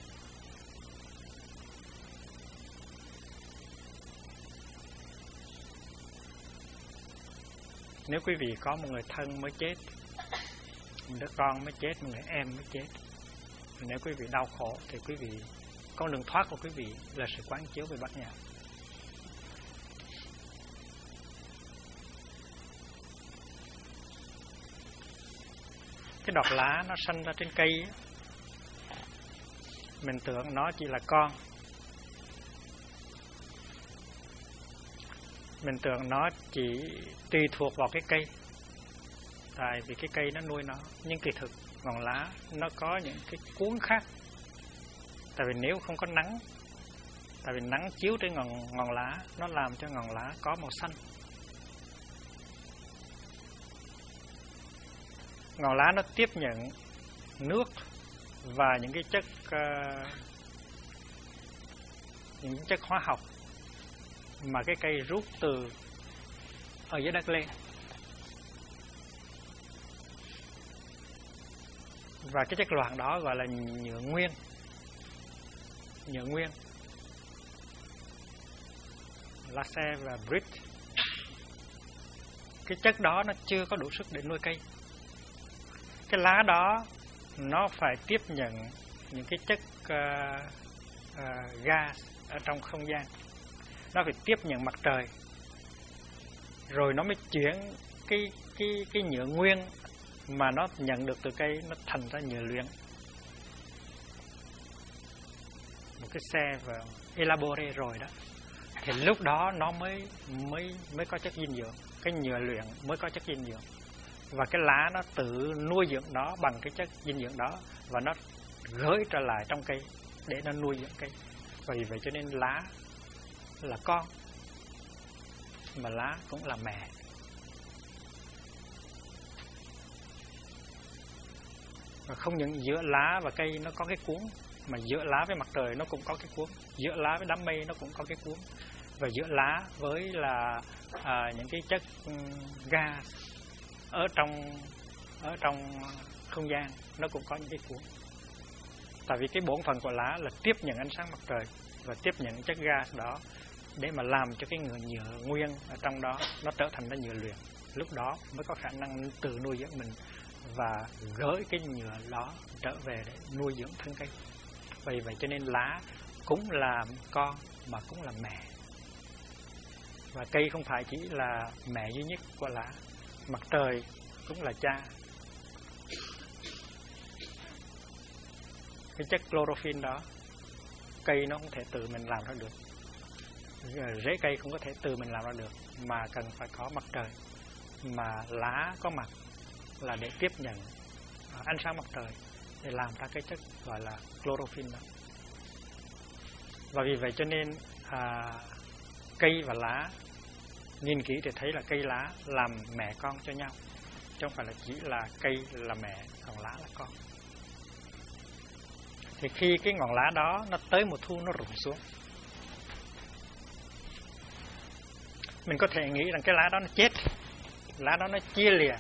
Nếu quý vị có một người thân mới chết, một đứa con mới chết, một người em mới chết, nếu quý vị đau khổ thì quý vị, con đường thoát của quý vị là sự quán chiếu về bát nhã. Cái đọt lá nó sanh ra trên cây, mình tưởng nó chỉ là con, mình tưởng nó chỉ tùy thuộc vào cái cây, tại vì cái cây nó nuôi nó. Nhưng kỳ thực ngọn lá nó có những cái cuống khác. Tại vì nếu không có nắng, tại vì nắng chiếu trên ngọn lá, nó làm cho ngọn lá có màu xanh. Ngọn lá nó tiếp nhận nước và những cái chất hóa học mà cái cây rút từ ở dưới đất lên. Và cái chất loãng đó gọi là nhựa nguyên. Nhựa nguyên, laxe và brit. Cái chất đó nó chưa có đủ sức để nuôi cây. Cái lá đó nó phải tiếp nhận những cái chất gas ở trong không gian. Nó phải tiếp nhận mặt trời, rồi nó mới chuyển cái nhựa nguyên mà nó nhận được từ cây, nó thành ra nhựa luyện. Một cái xe và elabore rồi đó, thì lúc đó nó mới có chất dinh dưỡng. Cái nhựa luyện mới có chất dinh dưỡng. Và cái lá nó tự nuôi dưỡng đó bằng cái chất dinh dưỡng đó, và nó gửi trở lại trong cây để nó nuôi dưỡng cây. Vì vậy cho nên lá là con, mà lá cũng là mẹ. Và không những giữa lá và cây nó có cái cuống, mà giữa lá với mặt trời nó cũng có cái cuống, giữa lá với đám mây nó cũng có cái cuống, và giữa lá với là những cái chất gas ở trong không gian nó cũng có những cái cuống. Tại vì cái bổn phận của lá là tiếp nhận ánh sáng mặt trời và tiếp nhận chất gas đó để mà làm cho cái nhựa nguyên ở trong đó nó trở thành ra nhựa luyện. Lúc đó mới có khả năng tự nuôi dưỡng mình và gửi cái nhựa đó trở về để nuôi dưỡng thân cây. Vì vậy cho nên lá cũng là con mà cũng là mẹ. Và cây không phải chỉ là mẹ duy nhất của lá, mặt trời cũng là cha. Cái chất chlorophyll đó, cây nó không thể tự mình làm ra được. Rễ cây không có thể tự mình làm ra được, mà cần phải có mặt trời. Mà lá có mặt là để tiếp nhận ánh sáng mặt trời để làm ra cái chất gọi là chlorophyll đó. Và vì vậy cho nên cây và lá, nhìn kỹ thì thấy là cây lá làm mẹ con cho nhau, chứ không phải là chỉ là cây là mẹ còn lá là con. Thì khi cái ngọn lá đó nó tới mùa thu nó rụng xuống, mình có thể nghĩ rằng cái lá đó nó chết, lá đó nó chia lìa.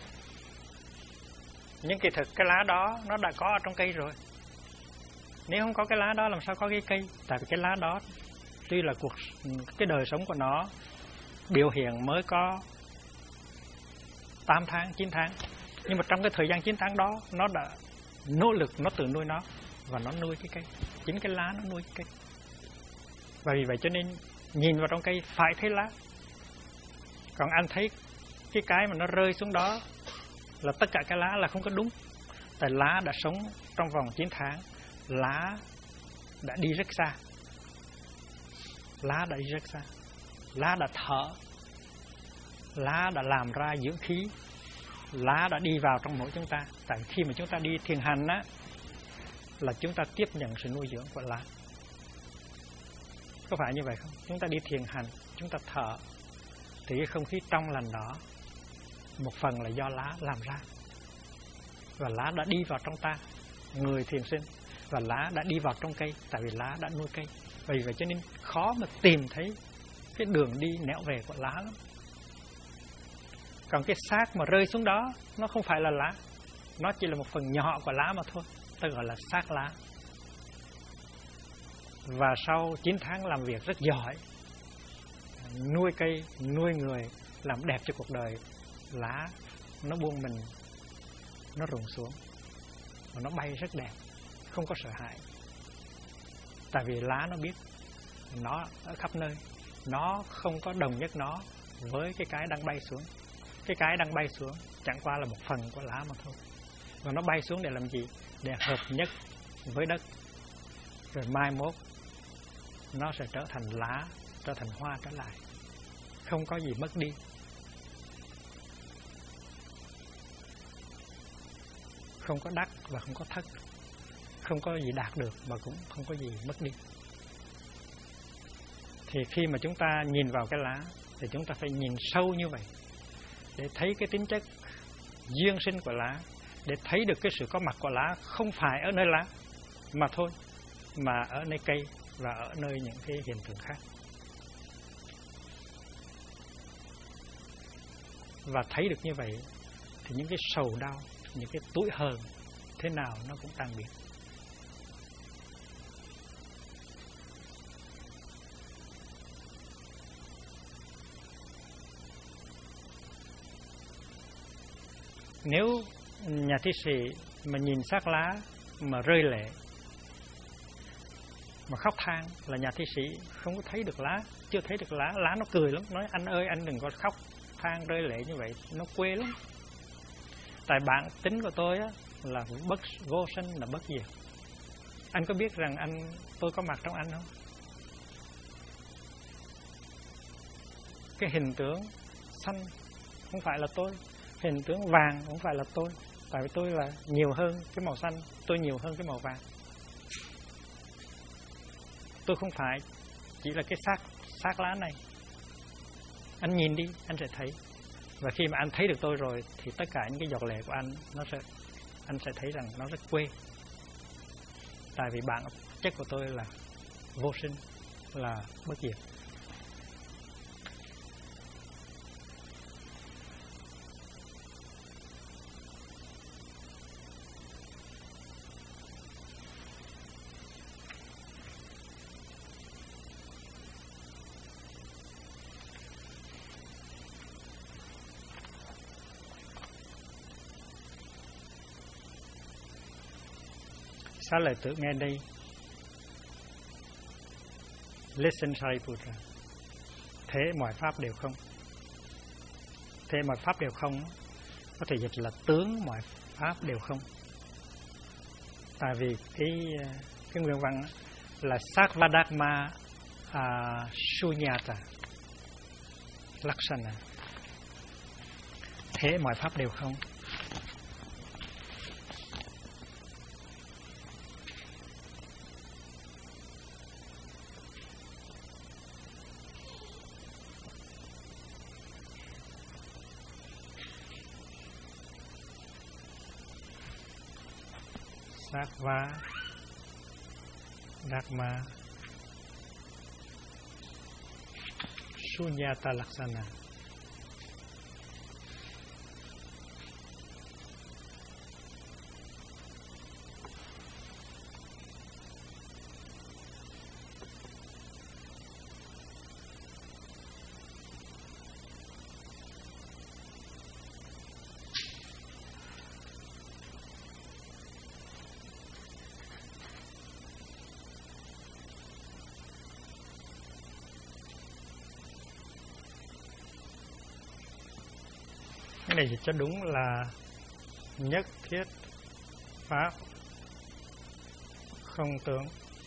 Nhưng kỳ thực cái lá đó nó đã có ở trong cây rồi. Nếu không có cái lá đó làm sao có cái cây? Tại vì cái lá đó tuy là cái đời sống của nó biểu hiện mới có 8 tháng, 9 tháng, nhưng mà trong cái thời gian 9 tháng đó nó đã nỗ lực, nó tự nuôi nó và nó nuôi cái cây. Chính cái lá nó nuôi cái cây. Và vì vậy cho nên nhìn vào trong cây phải thấy lá. Còn anh thấy cái mà nó rơi xuống đó là tất cả cái lá là không có đúng. Tại lá đã sống trong vòng 9 tháng, lá đã đi rất xa. Lá đã đi rất xa. Lá đã thở. Lá đã làm ra dưỡng khí. Lá đã đi vào trong mỗi chúng ta. Tại khi mà chúng ta đi thiền hành á, là chúng ta tiếp nhận sự nuôi dưỡng của lá. Có phải như vậy không? Chúng ta đi thiền hành, chúng ta thở, thì cái không khí trong lành đó một phần là do lá làm ra. Và lá đã đi vào trong ta người thiền sinh, và lá đã đi vào trong cây, tại vì lá đã nuôi cây. Vì vậy cho nên khó mà tìm thấy cái đường đi nẻo về của lá lắm. Còn cái xác mà rơi xuống đó, nó không phải là lá, nó chỉ là một phần nhỏ của lá mà thôi, ta gọi là xác lá. Và sau 9 tháng làm việc rất giỏi, nuôi cây, nuôi người, làm đẹp cho cuộc đời, lá nó buông mình, nó rụng xuống, và nó bay rất đẹp, không có sợ hãi. Tại vì lá nó biết nó ở khắp nơi, nó không có đồng nhất nó với cái đang bay xuống. Cái đang bay xuống chẳng qua là một phần của lá mà thôi. Và nó bay xuống để làm gì? Để hợp nhất với đất. Rồi mai mốt nó sẽ trở thành lá, trở thành hoa trở lại. Không có gì mất đi. Không có đắc và không có thất. Không có gì đạt được và cũng không có gì mất đi. Thì khi mà chúng ta nhìn vào cái lá thì chúng ta phải nhìn sâu như vậy để thấy cái tính chất duyên sinh của lá, để thấy được cái sự có mặt của lá không phải ở nơi lá mà thôi, mà ở nơi cây và ở nơi những cái hiện tượng khác. Và thấy được như vậy thì những cái sầu đau, những cái tủi hờn thế nào nó cũng tan biến. Nếu nhà thi sĩ mà nhìn xác lá mà rơi lệ, mà khóc than, là nhà thi sĩ không có thấy được lá, chưa thấy được lá. Lá nó cười lắm, nói anh ơi anh đừng có khóc than rơi lệ như vậy, nó quê lắm. Tại bản tính của tôi á, là vô sinh là bất diệt. Anh có biết rằng tôi có mặt trong anh không? Cái hình tướng xanh không phải là tôi, hình tướng vàng không phải là tôi. Tại vì tôi là nhiều hơn cái màu xanh, tôi nhiều hơn cái màu vàng. Tôi không phải chỉ là cái xác lá này. Anh nhìn đi, anh sẽ thấy. Và khi mà anh thấy được tôi rồi thì tất cả những cái giọt lệ của anh sẽ thấy rằng nó rất quê. Tại vì bản chất của tôi là vô sinh, là bất diệt. Xá lợi tử nghe đây. Listen Shariputra. Thế mọi pháp đều không. Thế mọi pháp đều không có thể dịch là tướng mọi pháp đều không. Tại vì cái nguyên văn là Sarvadharma Shunyata Lakshana. Thế mọi pháp đều không. Sarva Dharma Shunyata Laksana. Cái này thì cho đúng là nhất thiết pháp không tướng.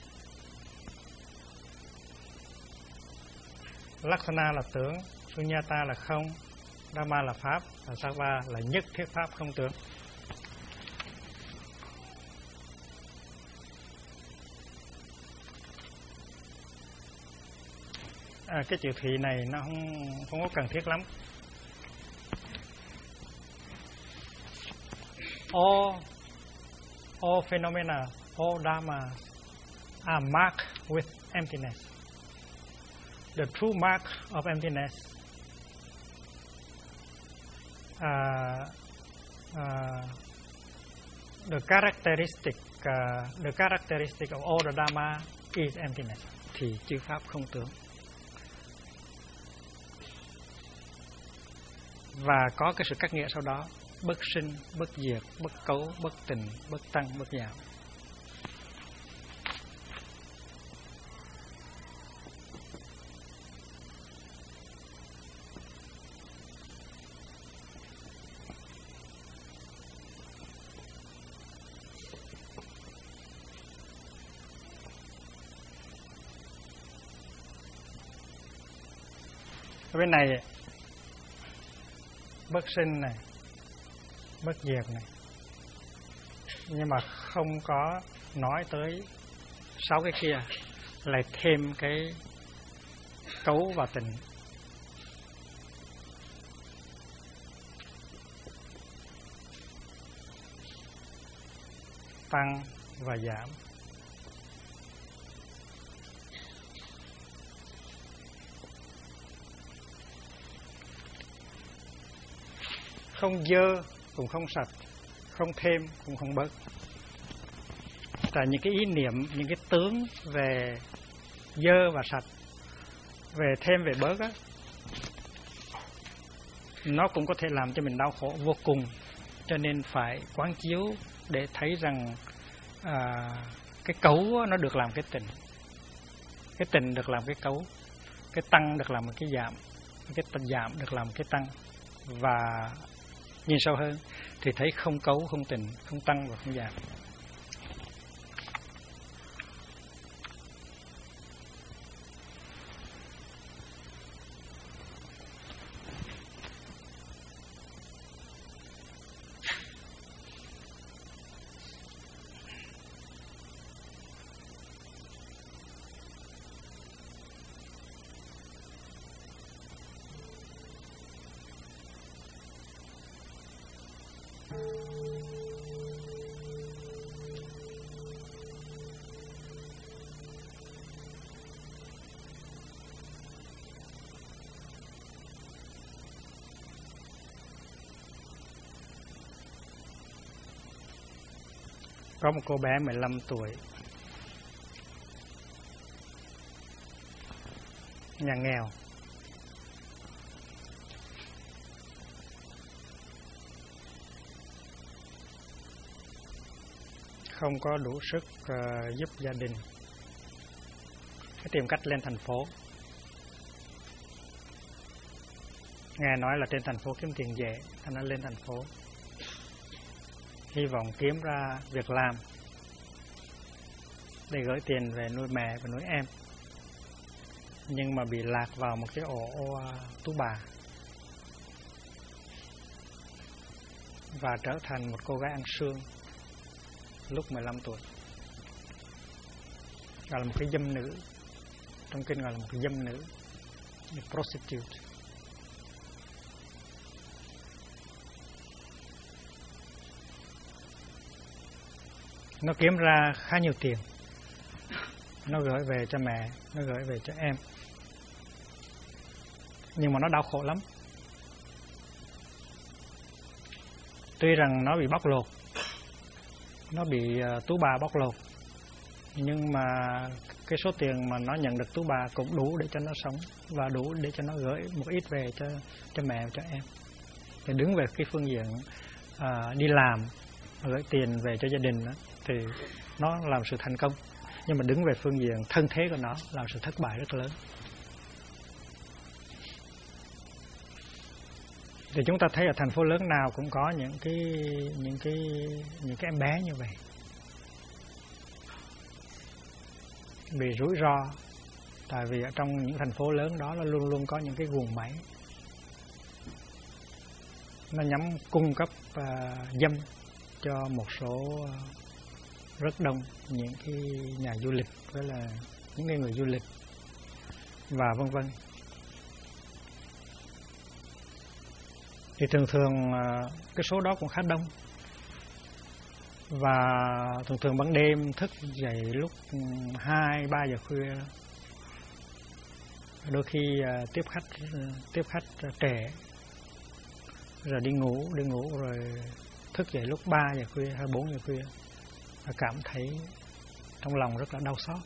Laksana là tướng, Sunyata là không, Dhamma là pháp, và Sarva là nhất thiết pháp không tướng. Cái chữ thị này nó không có cần thiết lắm. all phenomena, all dharma are marked with emptiness. The true mark of emptiness the characteristic of all the dharma is emptiness. Thì chư pháp không tướng. Và có cái sự cắt nghĩa sau đó: bất sinh, bất diệt, bất cấu, bất tình, bất tăng, bất giảm. Ở bên này bất sinh này, bất diệt này, nhưng mà không có nói tới 6 cái kia, lại thêm cái cấu và tình. Tăng và giảm. Không dơ cũng không sạch, không thêm cũng không bớt. Tại những cái ý niệm, những cái tướng về dơ và sạch, về thêm về bớt á, nó cũng có thể làm cho mình đau khổ vô cùng. Cho nên phải quán chiếu để thấy rằng cái cấu nó được làm cái tình được làm cái cấu, cái tăng được làm cái giảm, cái giảm được làm cái tăng. Và nhìn sâu hơn thì thấy không cấu, không tình, không tăng và không giảm. Có một cô bé 15 tuổi, nhà nghèo, không có đủ sức giúp gia đình, phải tìm cách lên thành phố. Nghe nói là trên thành phố kiếm tiền dễ, anh đã lên thành phố, hy vọng kiếm ra việc làm để gửi tiền về nuôi mẹ và nuôi em. Nhưng mà bị lạc vào một cái ổ tú bà và trở thành một cô gái ăn xương lúc 15 tuổi. Gọi là một cái dâm nữ, trong kinh gọi là một cái dâm nữ, một prostitute. Nó kiếm ra khá nhiều tiền, nó gửi về cho mẹ, nó gửi về cho em, nhưng mà nó đau khổ lắm. Tuy rằng nó bị bóc lột, nó bị tú bà bóc lột, nhưng mà cái số tiền mà nó nhận được tú bà cũng đủ để cho nó sống và đủ để cho nó gửi một ít về cho mẹ và cho em. Thì đứng về cái phương diện đi làm gửi tiền về cho gia đình đó, thì nó làm sự thành công. Nhưng mà đứng về phương diện thân thế của nó làm sự thất bại rất lớn. Thì chúng ta thấy ở thành phố lớn nào cũng có những cái em bé như vậy, bị rủi ro. Tại vì ở trong những thành phố lớn đó nó luôn luôn có những cái guồng máy, nó nhắm cung cấp dâm cho một số rất đông những cái nhà du lịch với là những người du lịch và vân vân. Thì thường thường cái số đó cũng khá đông. Và thường ban đêm thức dậy lúc 2-3 giờ khuya, đôi khi tiếp khách trễ, rồi đi ngủ rồi thức dậy lúc 3 giờ khuya hay 4 giờ khuya, và cảm thấy trong lòng rất là đau xót.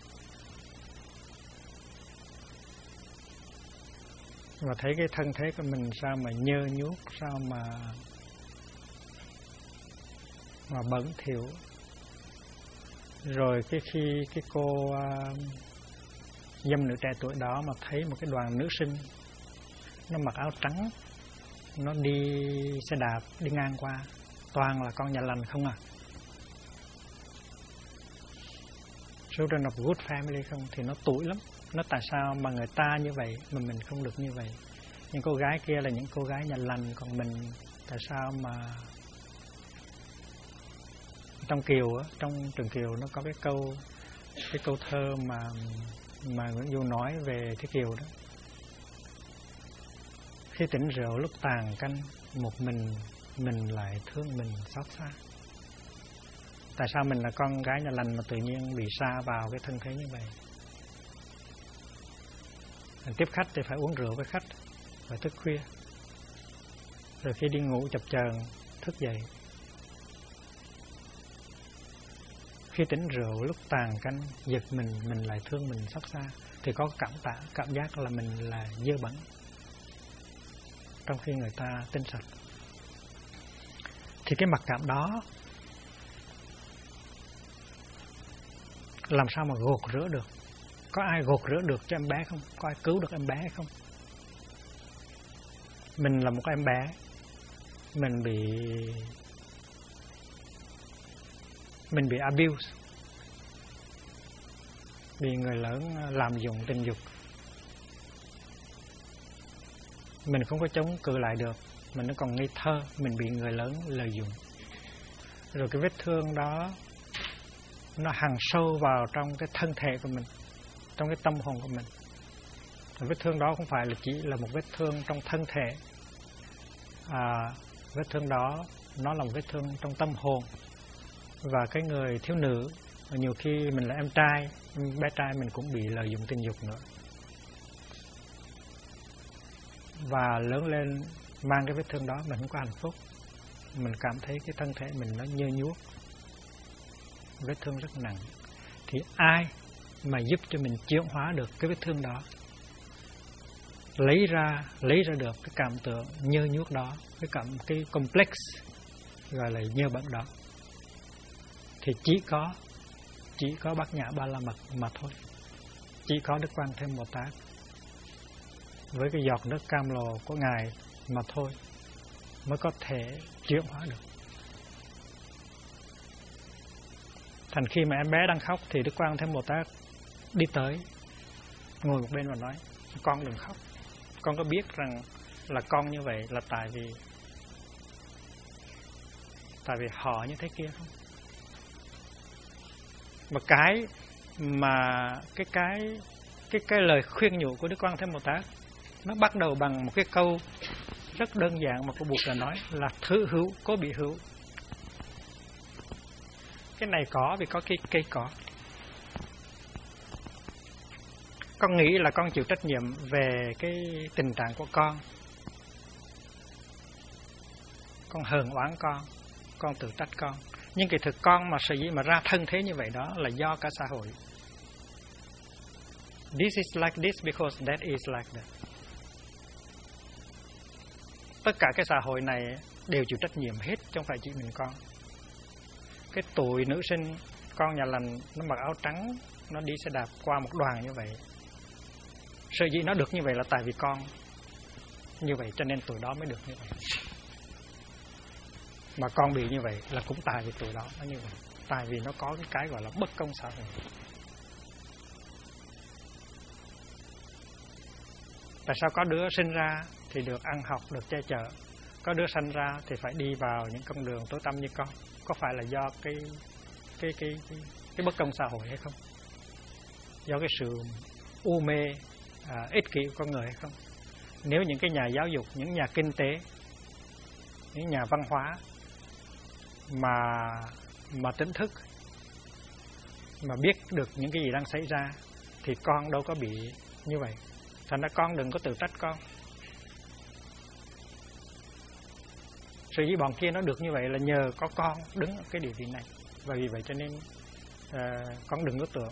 Và thấy cái thân thế của mình sao mà nhơ nhuốc, sao mà bẩn thỉu. Rồi khi cái cô dâm nữ trẻ tuổi đó mà thấy một cái đoàn nữ sinh nó mặc áo trắng, nó đi xe đạp đi ngang qua, toàn là con nhà lành không à, children of good family không, thì nó tủi lắm. Nó tại sao mà người ta như vậy mà mình không được như vậy? Những cô gái kia là những cô gái nhà lành, còn mình tại sao mà... Trong Kiều á, trong Trường Kiều nó có cái câu thơ mà Nguyễn Du nói về Thế Kiều đó. Khi tỉnh rượu lúc tàn canh, một mình lại thương mình xót xa. Tại sao mình là con gái nhà lành mà tự nhiên bị sa vào cái thân thế như vậy? Mình tiếp khách thì phải uống rượu với khách, phải thức khuya. Rồi khi đi ngủ chập chờn thức dậy. Khi tỉnh rượu lúc tàn canh, giật mình lại thương mình xót xa, thì có cảm giác là mình là dơ bẩn, trong khi người ta tinh sạch. Thì cái mặc cảm đó làm sao mà gột rửa được? Có ai gột rửa được cho em bé không? Có ai cứu được em bé hay không? Mình là một em bé, mình bị abuse, bị người lớn lạm dụng tình dục. Mình không có chống cự lại được, mình nó còn ngây thơ, mình bị người lớn lợi dụng. Rồi cái vết thương đó nó hằn sâu vào trong cái thân thể của mình, trong cái tâm hồn của mình. Và vết thương đó không phải là chỉ là một vết thương trong thân thể, vết thương đó nó là một vết thương trong tâm hồn. Và cái người thiếu nữ, nhiều khi mình là em trai, bé trai mình cũng bị lợi dụng tình dục nữa. Và lớn lên mang cái vết thương đó, mình không có hạnh phúc. Mình cảm thấy cái thân thể mình nó nhơ nhuốc, vết thương rất nặng. Thì ai mà giúp cho mình chuyển hóa được cái vết thương đó, lấy ra được cái cảm tưởng nhơ nhuốc đó, cái complex gọi là nhơ bẩn đó, thì chỉ có Bát Nhã Ba La Mật mà thôi. Chỉ có Đức Quan Thế Âm Bồ Tát với cái giọt nước cam lồ của Ngài mà thôi mới có thể chuyển hóa được. Thành khi mà em bé đang khóc thì Đức Quan Thế Âm Bồ Tát đi tới, ngồi một bên và nói: con đừng khóc, con có biết rằng là con như vậy là tại vì họ như thế kia không? Mà cái lời khuyên nhủ của Đức Quan Thế Âm Bồ Tát nó bắt đầu bằng một cái câu rất đơn giản mà cô Bụt đã nói là thứ hữu có bị hữu. Cái này có vì có cây cỏ. Con nghĩ là con chịu trách nhiệm về cái tình trạng của con hờn oán con tự trách con. Nhưng kỳ thực con mà sở dĩ mà ra thân thế như vậy đó là do cả xã hội. This is like this because that is like that. Tất cả cái xã hội này đều chịu trách nhiệm hết, chứ không phải chỉ mình con. Cái tuổi nữ sinh, con nhà lành, nó mặc áo trắng, nó đi xe đạp qua một đoàn như vậy. Sở dĩ nó được như vậy là tại vì con như vậy, cho nên tuổi đó mới được như vậy. Mà con bị như vậy là cũng tại vì tuổi đó nó như vậy. Tại vì nó có cái gọi là bất công xã hội. Tại sao có đứa sinh ra thì được ăn học, được che chở, có đứa sanh ra thì phải đi vào những con đường tối tăm như con? Có phải là do cái bất công xã hội hay không? Do cái sự u mê, ích kỷ của con người hay không? Nếu những cái nhà giáo dục, những nhà kinh tế, những nhà văn hóa mà mà tỉnh thức, mà biết được những cái gì đang xảy ra, thì con đâu có bị như vậy. Thành ra con đừng có tự trách con. Sở dĩ bọn kia nó được như vậy là nhờ có con đứng ở cái địa vị này. Và vì vậy cho nên con đừng có tưởng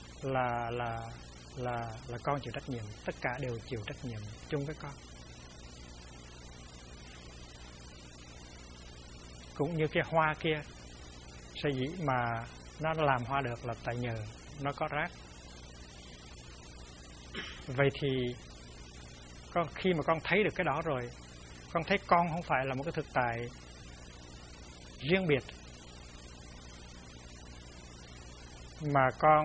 là con chịu trách nhiệm. Tất cả đều chịu trách nhiệm chung với con. Cũng như cái hoa kia, sở dĩ mà nó làm hoa được là tại nhờ nó có rác. Vậy thì khi mà con thấy được cái đó rồi, con thấy con không phải là một cái thực tại riêng biệt, mà con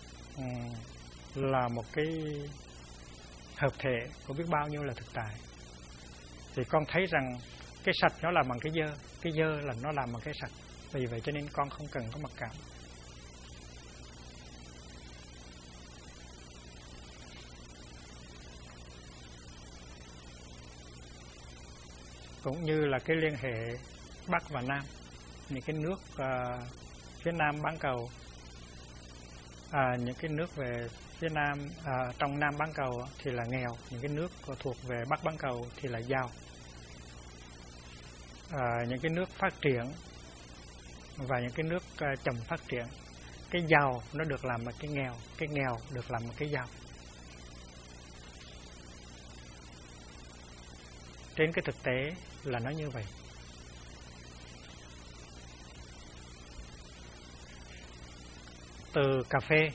là một cái hợp thể của biết bao nhiêu là thực tại. Thì con thấy rằng cái sạch nó làm bằng cái dơ là nó làm bằng cái sạch. Vì vậy cho nên con không cần có mặc cảm. Cũng như là cái liên hệ Bắc và Nam, những cái nước phía Nam bán cầu, những cái nước về phía Nam, trong Nam bán cầu thì là nghèo, những cái nước thuộc về Bắc bán cầu thì là giàu. Những cái nước phát triển và những cái nước chậm phát triển, cái giàu nó được làm bằng cái nghèo được làm bằng cái giàu. Trên cái thực tế là nó như vậy. Từ cà phê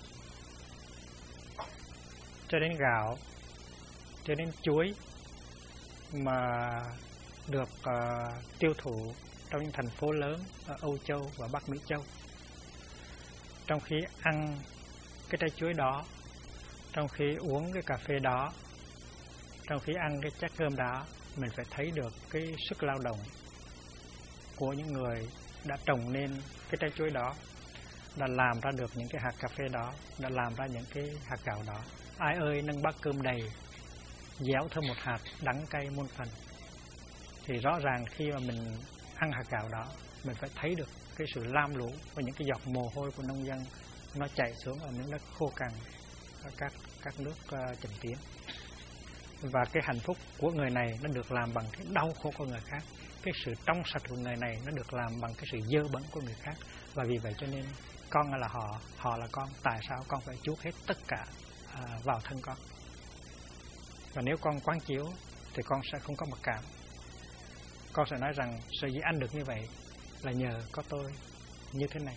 cho đến gạo, cho đến chuối mà được tiêu thụ trong những thành phố lớn ở Âu Châu và Bắc Mỹ Châu. Trong khi ăn cái trái chuối đó, trong khi uống cái cà phê đó, trong khi ăn cái chát cơm đó, mình phải thấy được cái sức lao động của những người đã trồng nên cái trái chuối đó, đã làm ra được những cái hạt cà phê đó, đã làm ra những cái hạt gạo đó. Ai ơi nâng bát cơm đầy, déo thơm một hạt, đắng cay muôn phần. Thì rõ ràng khi mà mình ăn hạt gạo đó, mình phải thấy được cái sự lam lũ và những cái giọt mồ hôi của nông dân nó chảy xuống ở những đất khô cằn ở các nước chậm tiến. Và cái hạnh phúc của người này nó được làm bằng cái đau khổ của người khác. Cái sự trong sạch của người này nó được làm bằng cái sự dơ bẩn của người khác. Và vì vậy cho nên con là họ là con. Tại sao con phải chuốc hết tất cả vào thân con? Và nếu con quán chiếu thì con sẽ không có mặc cảm. Con sẽ nói rằng sở dĩ anh được như vậy là nhờ có tôi như thế này.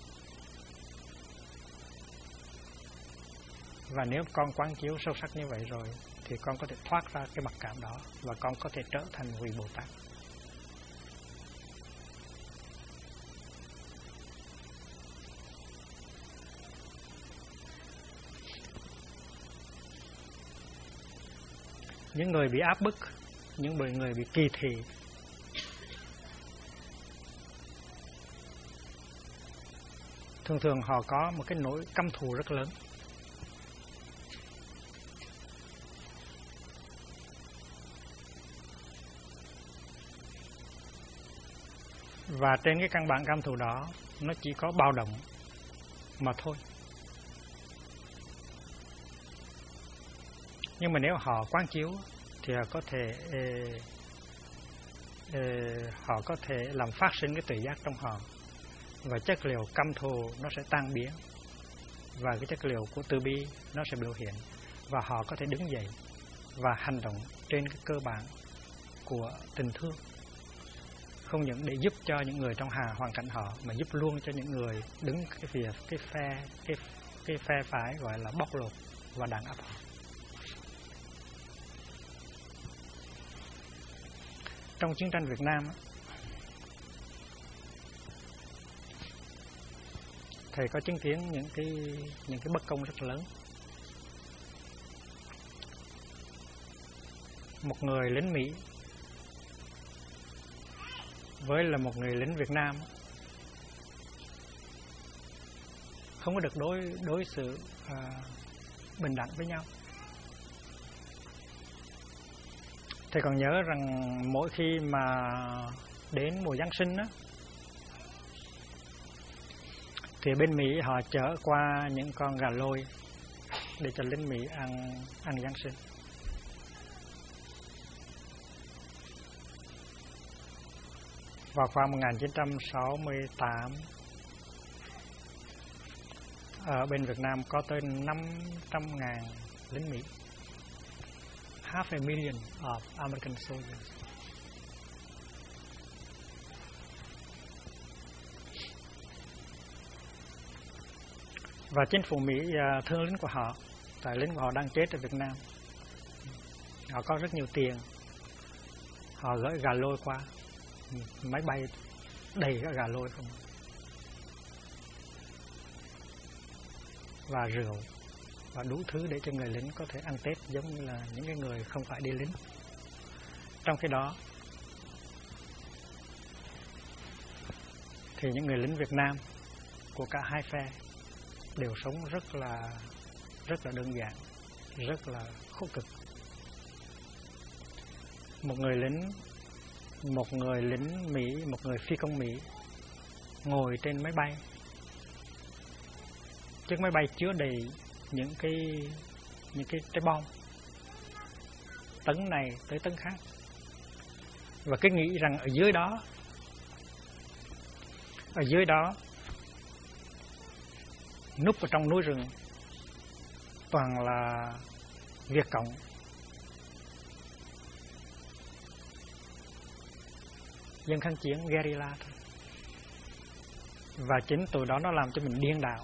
Và nếu con quán chiếu sâu sắc như vậy rồi thì con có thể thoát ra cái mặc cảm đó và con có thể trở thành vị Bồ Tát. Những người bị áp bức, những người bị kỳ thị, thường họ có một cái nỗi căm thù rất lớn. Và trên cái căn bản căm thù đó, nó chỉ có bạo động mà thôi. Nhưng mà nếu họ quán chiếu thì họ có thể làm phát sinh cái tuệ giác trong họ, và chất liệu căm thù nó sẽ tan biến, và cái chất liệu của từ bi nó sẽ biểu hiện, và họ có thể đứng dậy và hành động trên cái cơ bản của tình thương, không những để giúp cho những người trong hoàn cảnh họ, mà giúp luôn cho những người đứng cái phe phái gọi là bóc lột và đàn áp họ. Trong chiến tranh Việt Nam, thầy có chứng kiến những cái bất công rất lớn. Một người lính Mỹ với là một người lính Việt Nam không có được đối xử bình đẳng với nhau. Thầy còn nhớ rằng mỗi khi mà đến mùa Giáng sinh đó, Thì bên Mỹ họ chở qua những con gà lôi để cho lính Mỹ ăn Giáng sinh. Vào khoảng 1968, ở bên Việt Nam có tới 500.000 lính Mỹ, half a million of American soldiers. Và chính phủ Mỹ thương lính của họ, tại lính của họ đang chết ở Việt Nam. Họ có rất nhiều tiền, họ gửi gà lôi qua, máy bay đầy các gà lôi không, và rượu và đủ thứ để cho người lính có thể ăn Tết giống như là những cái người không phải đi lính. Trong khi đó thì những người lính Việt Nam của cả hai phe đều sống rất là đơn giản, rất là khổ cực. Một người lính Mỹ, một người phi công Mỹ ngồi trên máy bay, chiếc máy bay chứa đầy những cái trái bom, tấn này tới tấn khác, và cứ nghĩ rằng ở dưới đó núp ở trong núi rừng toàn là Việt Cộng, dân kháng chiến guerrilla thôi. Và chính từ đó nó làm cho mình điên đảo.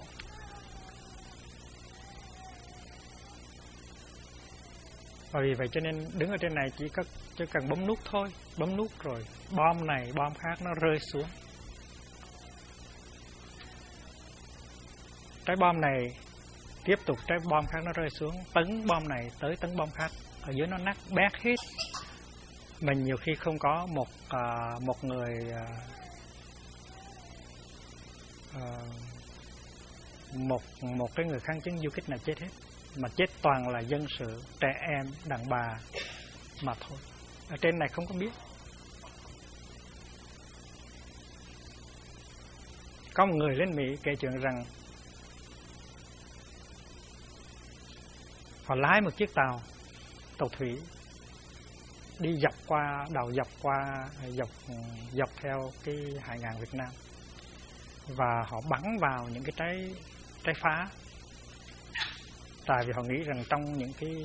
Và vì vậy cho nên đứng ở trên này chỉ cần bấm nút thôi, bấm nút rồi bom này bom khác nó rơi xuống. Trái bom này tiếp tục trái bom khác nó rơi xuống, tấn bom này tới tấn bom khác, ở dưới nó nát bét hết. Mình nhiều khi không có một cái người kháng chiến du kích nào chết hết, mà chết toàn là dân sự, trẻ em, đàn bà mà thôi. Ở trên này không có biết. Có một người lính Mỹ kể chuyện rằng họ lái một chiếc tàu thủy đi dọc theo cái hải ngạn Việt Nam, và họ bắn vào những cái trái phá, tại vì họ nghĩ rằng trong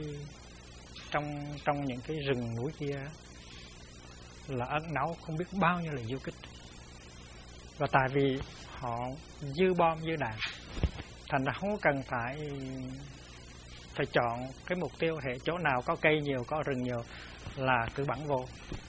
những cái rừng núi kia là ẩn náu không biết bao nhiêu là du kích. Và tại vì họ dư bom dư đạn, thành ra không cần phải chọn cái mục tiêu, hệ chỗ nào có cây nhiều, có rừng nhiều là cứ bắn vô.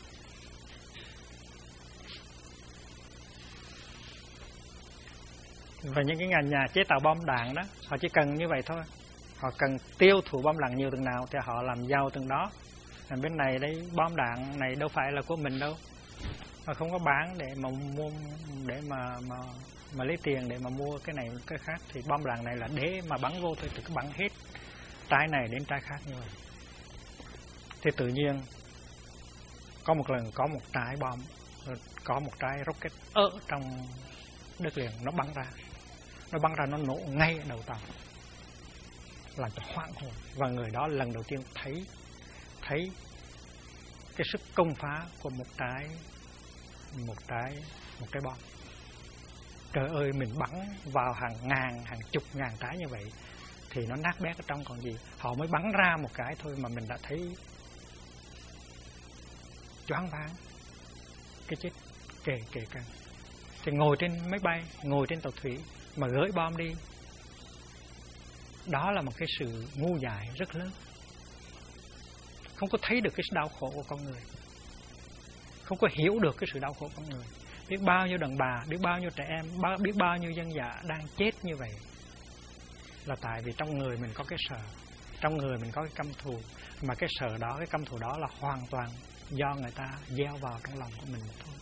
Và những cái nhà chế tạo bom đạn đó, họ chỉ cần như vậy thôi. Họ cần tiêu thụ bom đạn nhiều từng nào thì họ làm giàu từng đó. Bên này đấy, bom đạn này đâu phải là của mình đâu, họ không có bán để mà mua, để mà lấy tiền để mà mua cái này cái khác. Thì bom đạn này là để mà bắn vô thôi, thì cứ bắn hết trái này đến trái khác như vậy. Thì tự nhiên có một lần có một trái bom, có một trái rocket ở trong đất liền, nó bắn ra nó nổ ngay ở đầu tàu, làm cho hoảng hồn. Và người đó lần đầu tiên thấy cái sức công phá của một trái bom. Trời ơi, mình bắn vào hàng chục ngàn trái như vậy thì nó nát bét ở trong còn gì. Họ mới bắn ra một cái thôi mà mình đã thấy choáng váng, cái chết kề cận. Thì ngồi trên máy bay, ngồi trên tàu thủy mà gửi bom đi, đó là một cái sự ngu dại rất lớn. Không có thấy được cái đau khổ của con người, không có hiểu được cái sự đau khổ của con người. Biết bao nhiêu đàn bà, biết bao nhiêu trẻ em, biết bao nhiêu dân dã đang chết như vậy, là tại vì trong người mình có cái sợ, trong người mình có cái căm thù. Mà cái sợ đó, cái căm thù đó là hoàn toàn do người ta gieo vào trong lòng của mình thôi.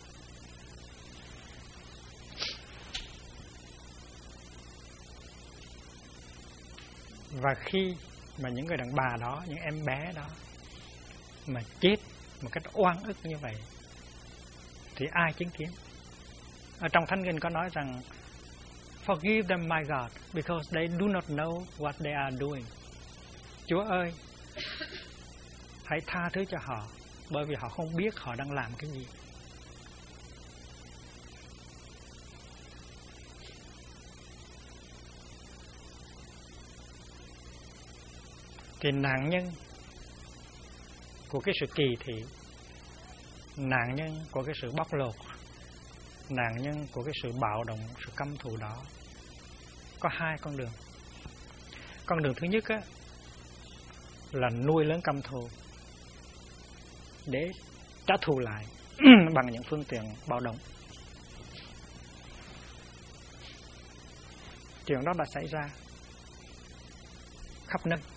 Và khi mà những người đàn bà đó, những em bé đó mà chết một cách oan ức như vậy thì ai chứng kiến? Ở trong Thánh Kinh có nói rằng forgive them, my God, because they do not know what they are doing. Chúa ơi, hãy tha thứ cho họ, bởi vì họ không biết họ đang làm cái gì. Thì nạn nhân của cái sự kỳ thị, nạn nhân của cái sự bóc lột, nạn nhân của cái sự bạo động, sự căm thù đó có hai con đường. Con đường thứ nhất á, là nuôi lớn căm thù để trả thù lại bằng những phương tiện bạo động. Chuyện đó đã xảy ra khắp nơi.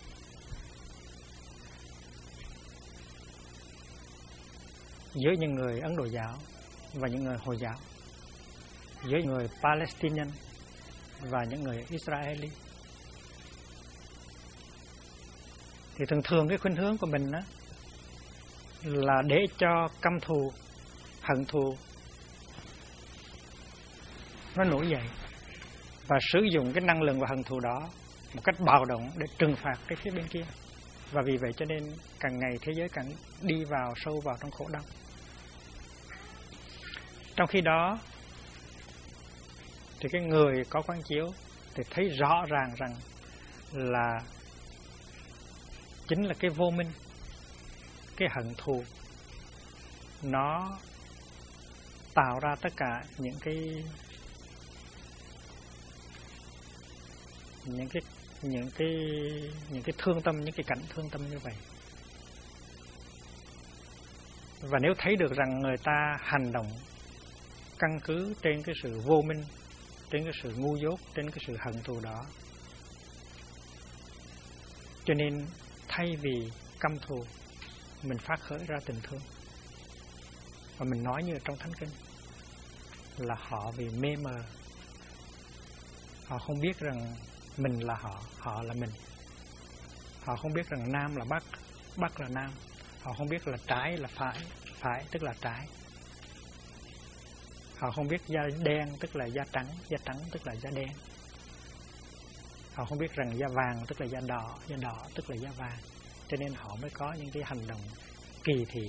Giữa những người Ấn Độ giáo và những người Hồi giáo, giữa người Palestinian và những người Israeli. Thì thường cái khuynh hướng của mình đó là để cho căm thù, hận thù nó nổi dậy và sử dụng cái năng lượng và hận thù đó một cách bạo động để trừng phạt cái phía bên kia. Và vì vậy cho nên càng ngày thế giới càng đi vào sâu vào trong khổ đau. Trong khi đó thì cái người có quán chiếu thì thấy rõ ràng rằng là chính là cái vô minh, cái hận thù nó tạo ra tất cả những cái thương tâm, những cái cảnh thương tâm như vậy. Và nếu thấy được rằng người ta hành động căn cứ trên cái sự vô minh, trên cái sự ngu dốt, trên cái sự hận thù đó, cho nên thay vì căm thù, mình phát khởi ra tình thương. Và mình nói như trong Thánh Kinh là họ vì mê mờ, họ không biết rằng mình là họ, họ là mình. Họ không biết rằng nam là bắc, bắc là nam. Họ không biết là trái là phải, phải tức là trái. Họ không biết da đen tức là da trắng tức là da đen. Họ không biết rằng da vàng tức là da đỏ tức là da vàng. Cho nên họ mới có những cái hành động kỳ thị,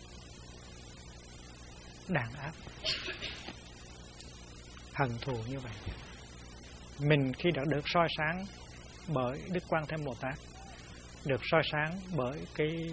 đàn áp, hận thù như vậy. Mình khi đã được soi sáng bởi Đức Quan Thế Âm Bồ Tát, được soi sáng bởi cái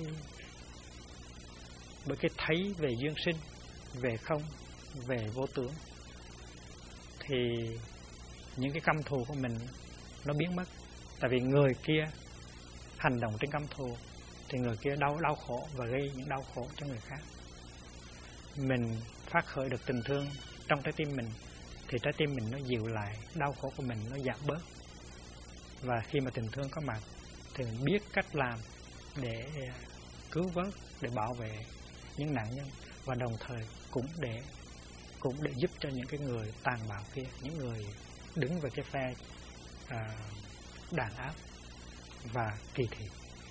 thấy về duyên sinh, về không, về vô tướng, thì những cái căm thù của mình nó biến mất. Tại vì người kia hành động trên căm thù thì người kia đau khổ và gây những đau khổ cho người khác. Mình phát khởi được tình thương trong trái tim mình thì trái tim mình nó dịu lại, đau khổ của mình nó giảm bớt. Và khi mà tình thương có mặt thì mình biết cách làm để cứu vớt, để bảo vệ những nạn nhân, và đồng thời cũng để giúp cho những cái người tàn bạo kia, những người đứng về cái phe đàn áp và kỳ thị.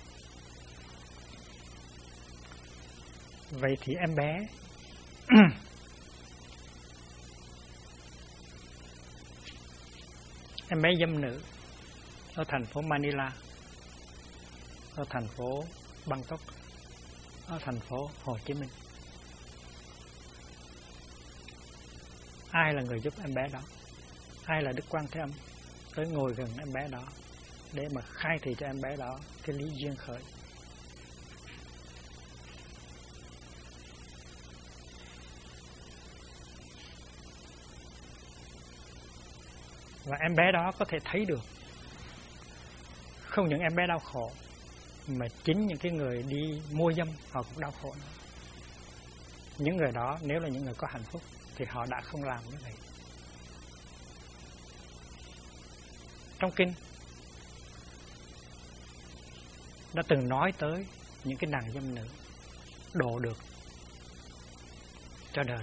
Vậy thì em bé em bé dâm nữ ở thành phố Manila, ở thành phố Bangkok, ở thành phố Hồ Chí Minh, ai là người giúp em bé đó? Ai là Đức Quan Thế Âm tới ngồi gần em bé đó để mà khai thị cho em bé đó cái lý duyên khởi? Và em bé đó có thể thấy được, không những em bé đau khổ mà chính những cái người đi mua dâm họ cũng đau khổ nữa. Những người đó nếu là những người có hạnh phúc thì họ đã không làm như vậy. Trong kinh đã từng nói tới những cái nàng dâm nữ độ được cho đời,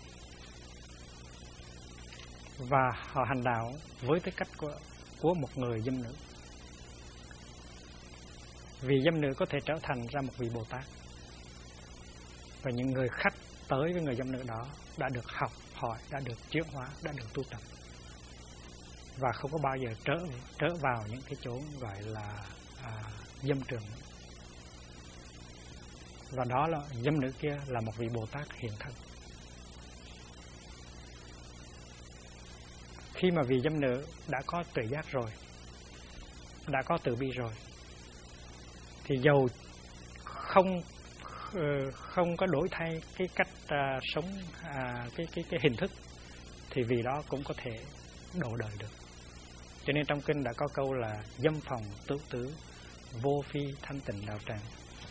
và họ hành đạo với tư cách của một người dâm nữ. Vì dâm nữ có thể trở thành ra một vị Bồ Tát, và những người khách tới với người dâm nữ đó đã được học hỏi, đã được chuyển hóa, đã được tu tập. và không có bao giờ trở vào những cái chỗ gọi là dâm trường. Và đó là dâm nữ kia là một vị Bồ Tát hiện thân. Khi mà vị dâm nữ đã có tự giác rồi, đã có từ bi rồi, thì dầu không có đổi thay cái cách sống, cái hình thức, thì vì đó cũng có thể độ đời được. Cho nên trong kinh đã có câu là dâm phòng tự tứ, vô phi thanh tịnh đạo tràng.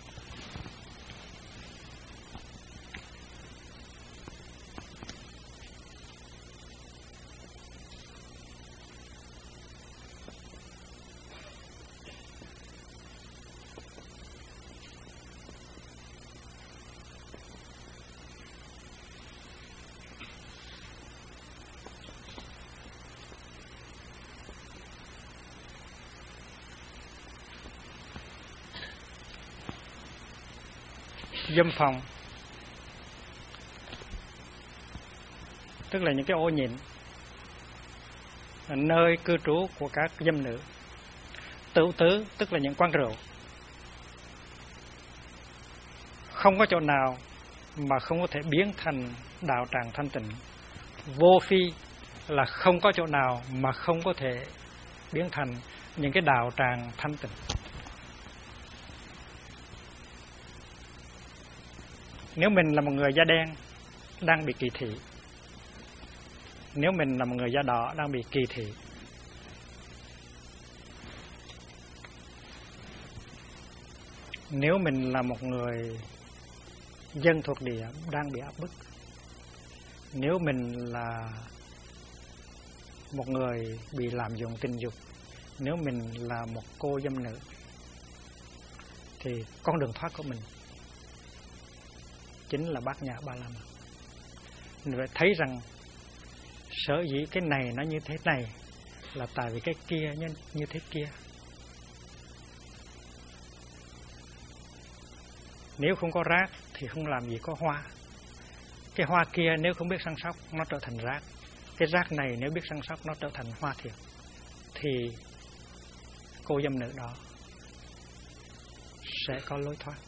Dâm phòng tức là những cái ô nhịn, nơi cư trú của các dâm nữ. Tự tứ tức là những quán rượu. Không có chỗ nào mà không có thể biến thành đạo tràng thanh tịnh. Vô phi là không có chỗ nào mà không có thể biến thành những cái đạo tràng thanh tịnh. Nếu mình là một người da đen đang bị kỳ thị, nếu mình là một người da đỏ đang bị kỳ thị, nếu mình là một người dân thuộc địa đang bị áp bức, nếu mình là một người bị lạm dụng tình dục, nếu mình là một cô dâm nữ, thì con đường thoát của mình chính là Bát Nhã Ba La Mật. Mình phải thấy rằng sở dĩ cái này nó như thế này là tại vì cái kia như thế kia. Nếu không có rác thì không làm gì có hoa. Cái hoa kia nếu không biết săn sóc nó trở thành rác. Cái rác này nếu biết săn sóc nó trở thành hoa thiệt. Thì cô dâm nữ đó sẽ có lối thoát.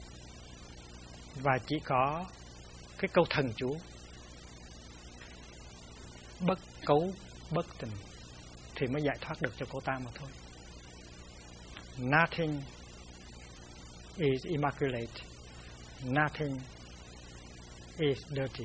Và chỉ có cái câu thần chú bất cấu bất tình thì mới giải thoát được cho cô ta mà thôi. Nothing is immaculate, nothing is dirty.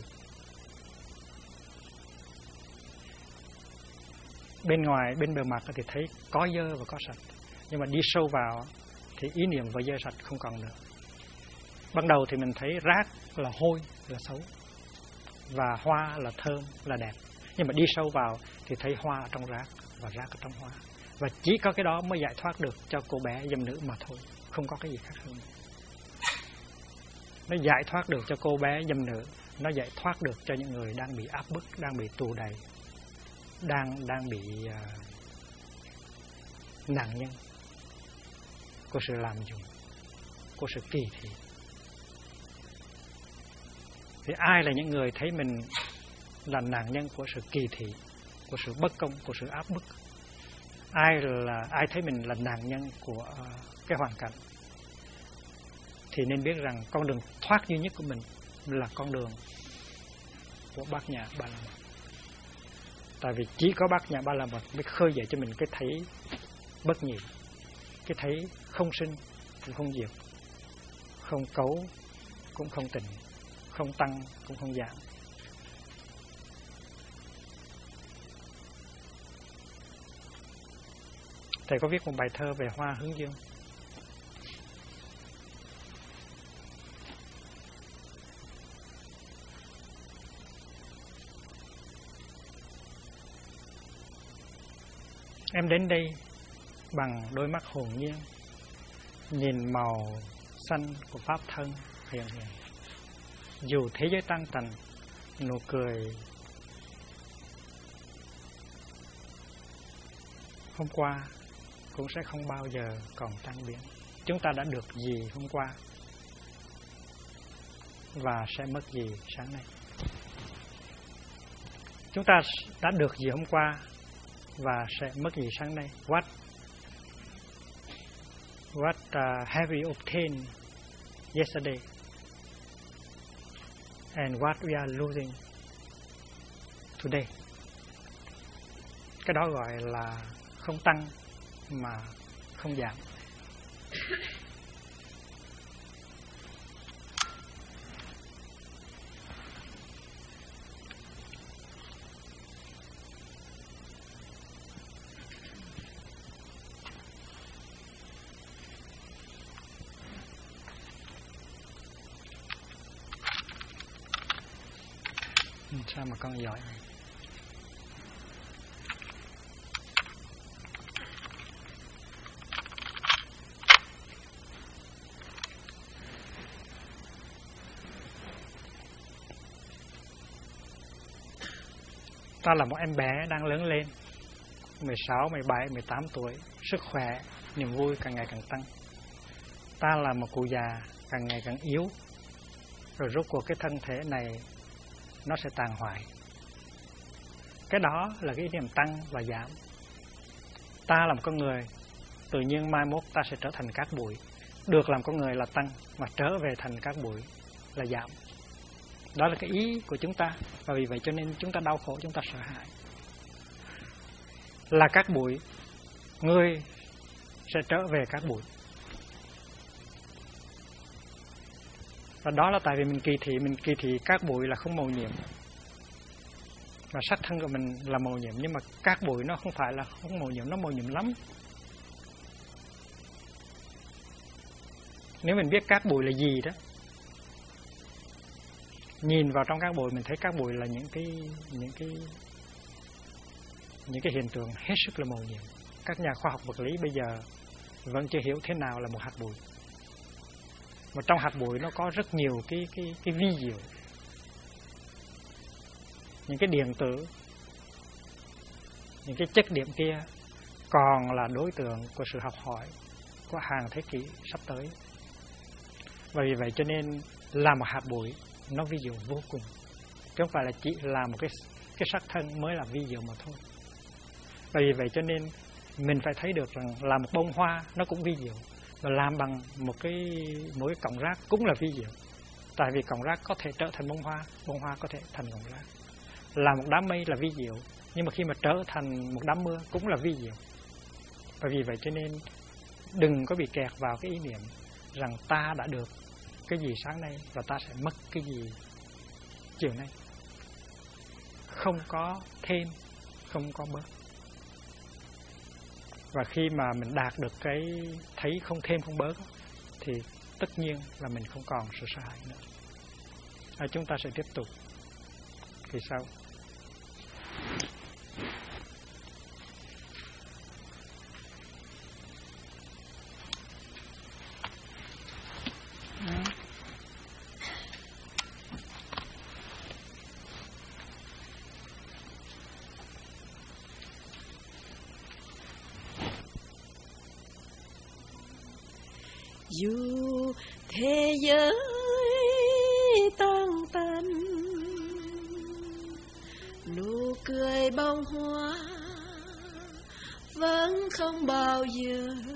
Bên ngoài, bên bề mặt thì thấy có dơ và có sạch, nhưng mà đi sâu vào thì ý niệm về dơ sạch không còn nữa. Ban đầu thì mình thấy rác là hôi, là xấu, và hoa là thơm, là đẹp. Nhưng mà đi sâu vào thì thấy hoa ở trong rác và rác ở trong hoa. Và chỉ có cái đó mới giải thoát được cho cô bé dâm nữ mà thôi, không có cái gì khác hơn. Nó giải thoát được cho cô bé dâm nữ, nó giải thoát được cho những người đang bị áp bức, đang bị tù đày, đang bị nạn nhân của sự lạm dụng, của sự kỳ thị. Thì ai là những người thấy mình là nạn nhân của sự kỳ thị, của sự bất công, của sự áp bức? Ai thấy mình là nạn nhân của cái hoàn cảnh? Thì nên biết rằng con đường thoát duy nhất của mình là con đường của Bát Nhã Ba La Mật. Tại vì chỉ có Bát Nhã Ba La Mật mới khơi dậy cho mình cái thấy bất nhị, cái thấy không sinh cũng không diệt, không cấu cũng không tịnh, không tăng cũng không giảm. Thầy có viết một bài thơ về hoa hướng dương. Em đến đây bằng đôi mắt hồn nhiên, nhìn màu xanh của pháp thân hiền hiền. Dù thế giới tan tành, nụ cười hôm qua cũng sẽ không bao giờ còn tan biến. Chúng ta đã được gì hôm qua và sẽ mất gì sáng nay. Chúng ta đã được gì hôm qua và sẽ mất gì sáng nay? What have we obtained yesterday? And what we are losing today? Cái đó gọi là không tăng mà không giảm. Sao mà con giỏi này? Ta là một em bé đang lớn lên, 16, 17, 18 tuổi, sức khỏe, niềm vui càng ngày càng tăng. Ta là một cụ già càng ngày càng yếu, rồi rốt cuộc cái thân thể này nó sẽ tàn hoại. Cái đó là cái niềm tăng và giảm. Ta là một con người, tự nhiên mai mốt ta sẽ trở thành cát bụi. Được làm con người là tăng, mà trở về thành cát bụi là giảm. Đó là cái ý của chúng ta. Và vì vậy cho nên chúng ta đau khổ, chúng ta sợ hãi. Là cát bụi, ngươi sẽ trở về cát bụi. Và đó là tại vì mình kỳ thị cát bụi là không màu nhiệm. Và sắc thân của mình là màu nhiệm, nhưng mà cát bụi nó không phải là không màu nhiệm, nó màu nhiệm lắm. Nếu mình biết cát bụi là gì đó, nhìn vào trong cát bụi mình thấy cát bụi là những cái hiện tượng hết sức là màu nhiệm. Các nhà khoa học vật lý bây giờ vẫn chưa hiểu thế nào là một hạt bụi. Mà trong hạt bụi nó có rất nhiều cái vi diệu. Những cái điện tử, những cái chất điểm kia còn là đối tượng của sự học hỏi của hàng thế kỷ sắp tới. Và vì vậy cho nên là một hạt bụi nó vi diệu vô cùng, chứ không phải là chỉ là một cái sắc thân mới là vi diệu mà thôi. Và vì vậy cho nên mình phải thấy được rằng là một bông hoa nó cũng vi diệu, và làm bằng một cái cọng rác cũng là vi diệu. Tại vì cọng rác có thể trở thành bông hoa có thể thành cọng rác. Là một đám mây là vi diệu, nhưng mà khi mà trở thành một đám mưa cũng là vi diệu. Và vì vậy cho nên đừng có bị kẹt vào cái ý niệm rằng ta đã được cái gì sáng nay và ta sẽ mất cái gì chiều nay. Không có thêm, không có bớt. Và khi mà mình đạt được cái thấy không thêm không bớt thì tất nhiên là mình không còn sự sợ hãi nữa. Chúng ta sẽ tiếp tục kỳ sau. Dù thế giới tăng tần, nụ cười bông hoa vẫn không bao giờ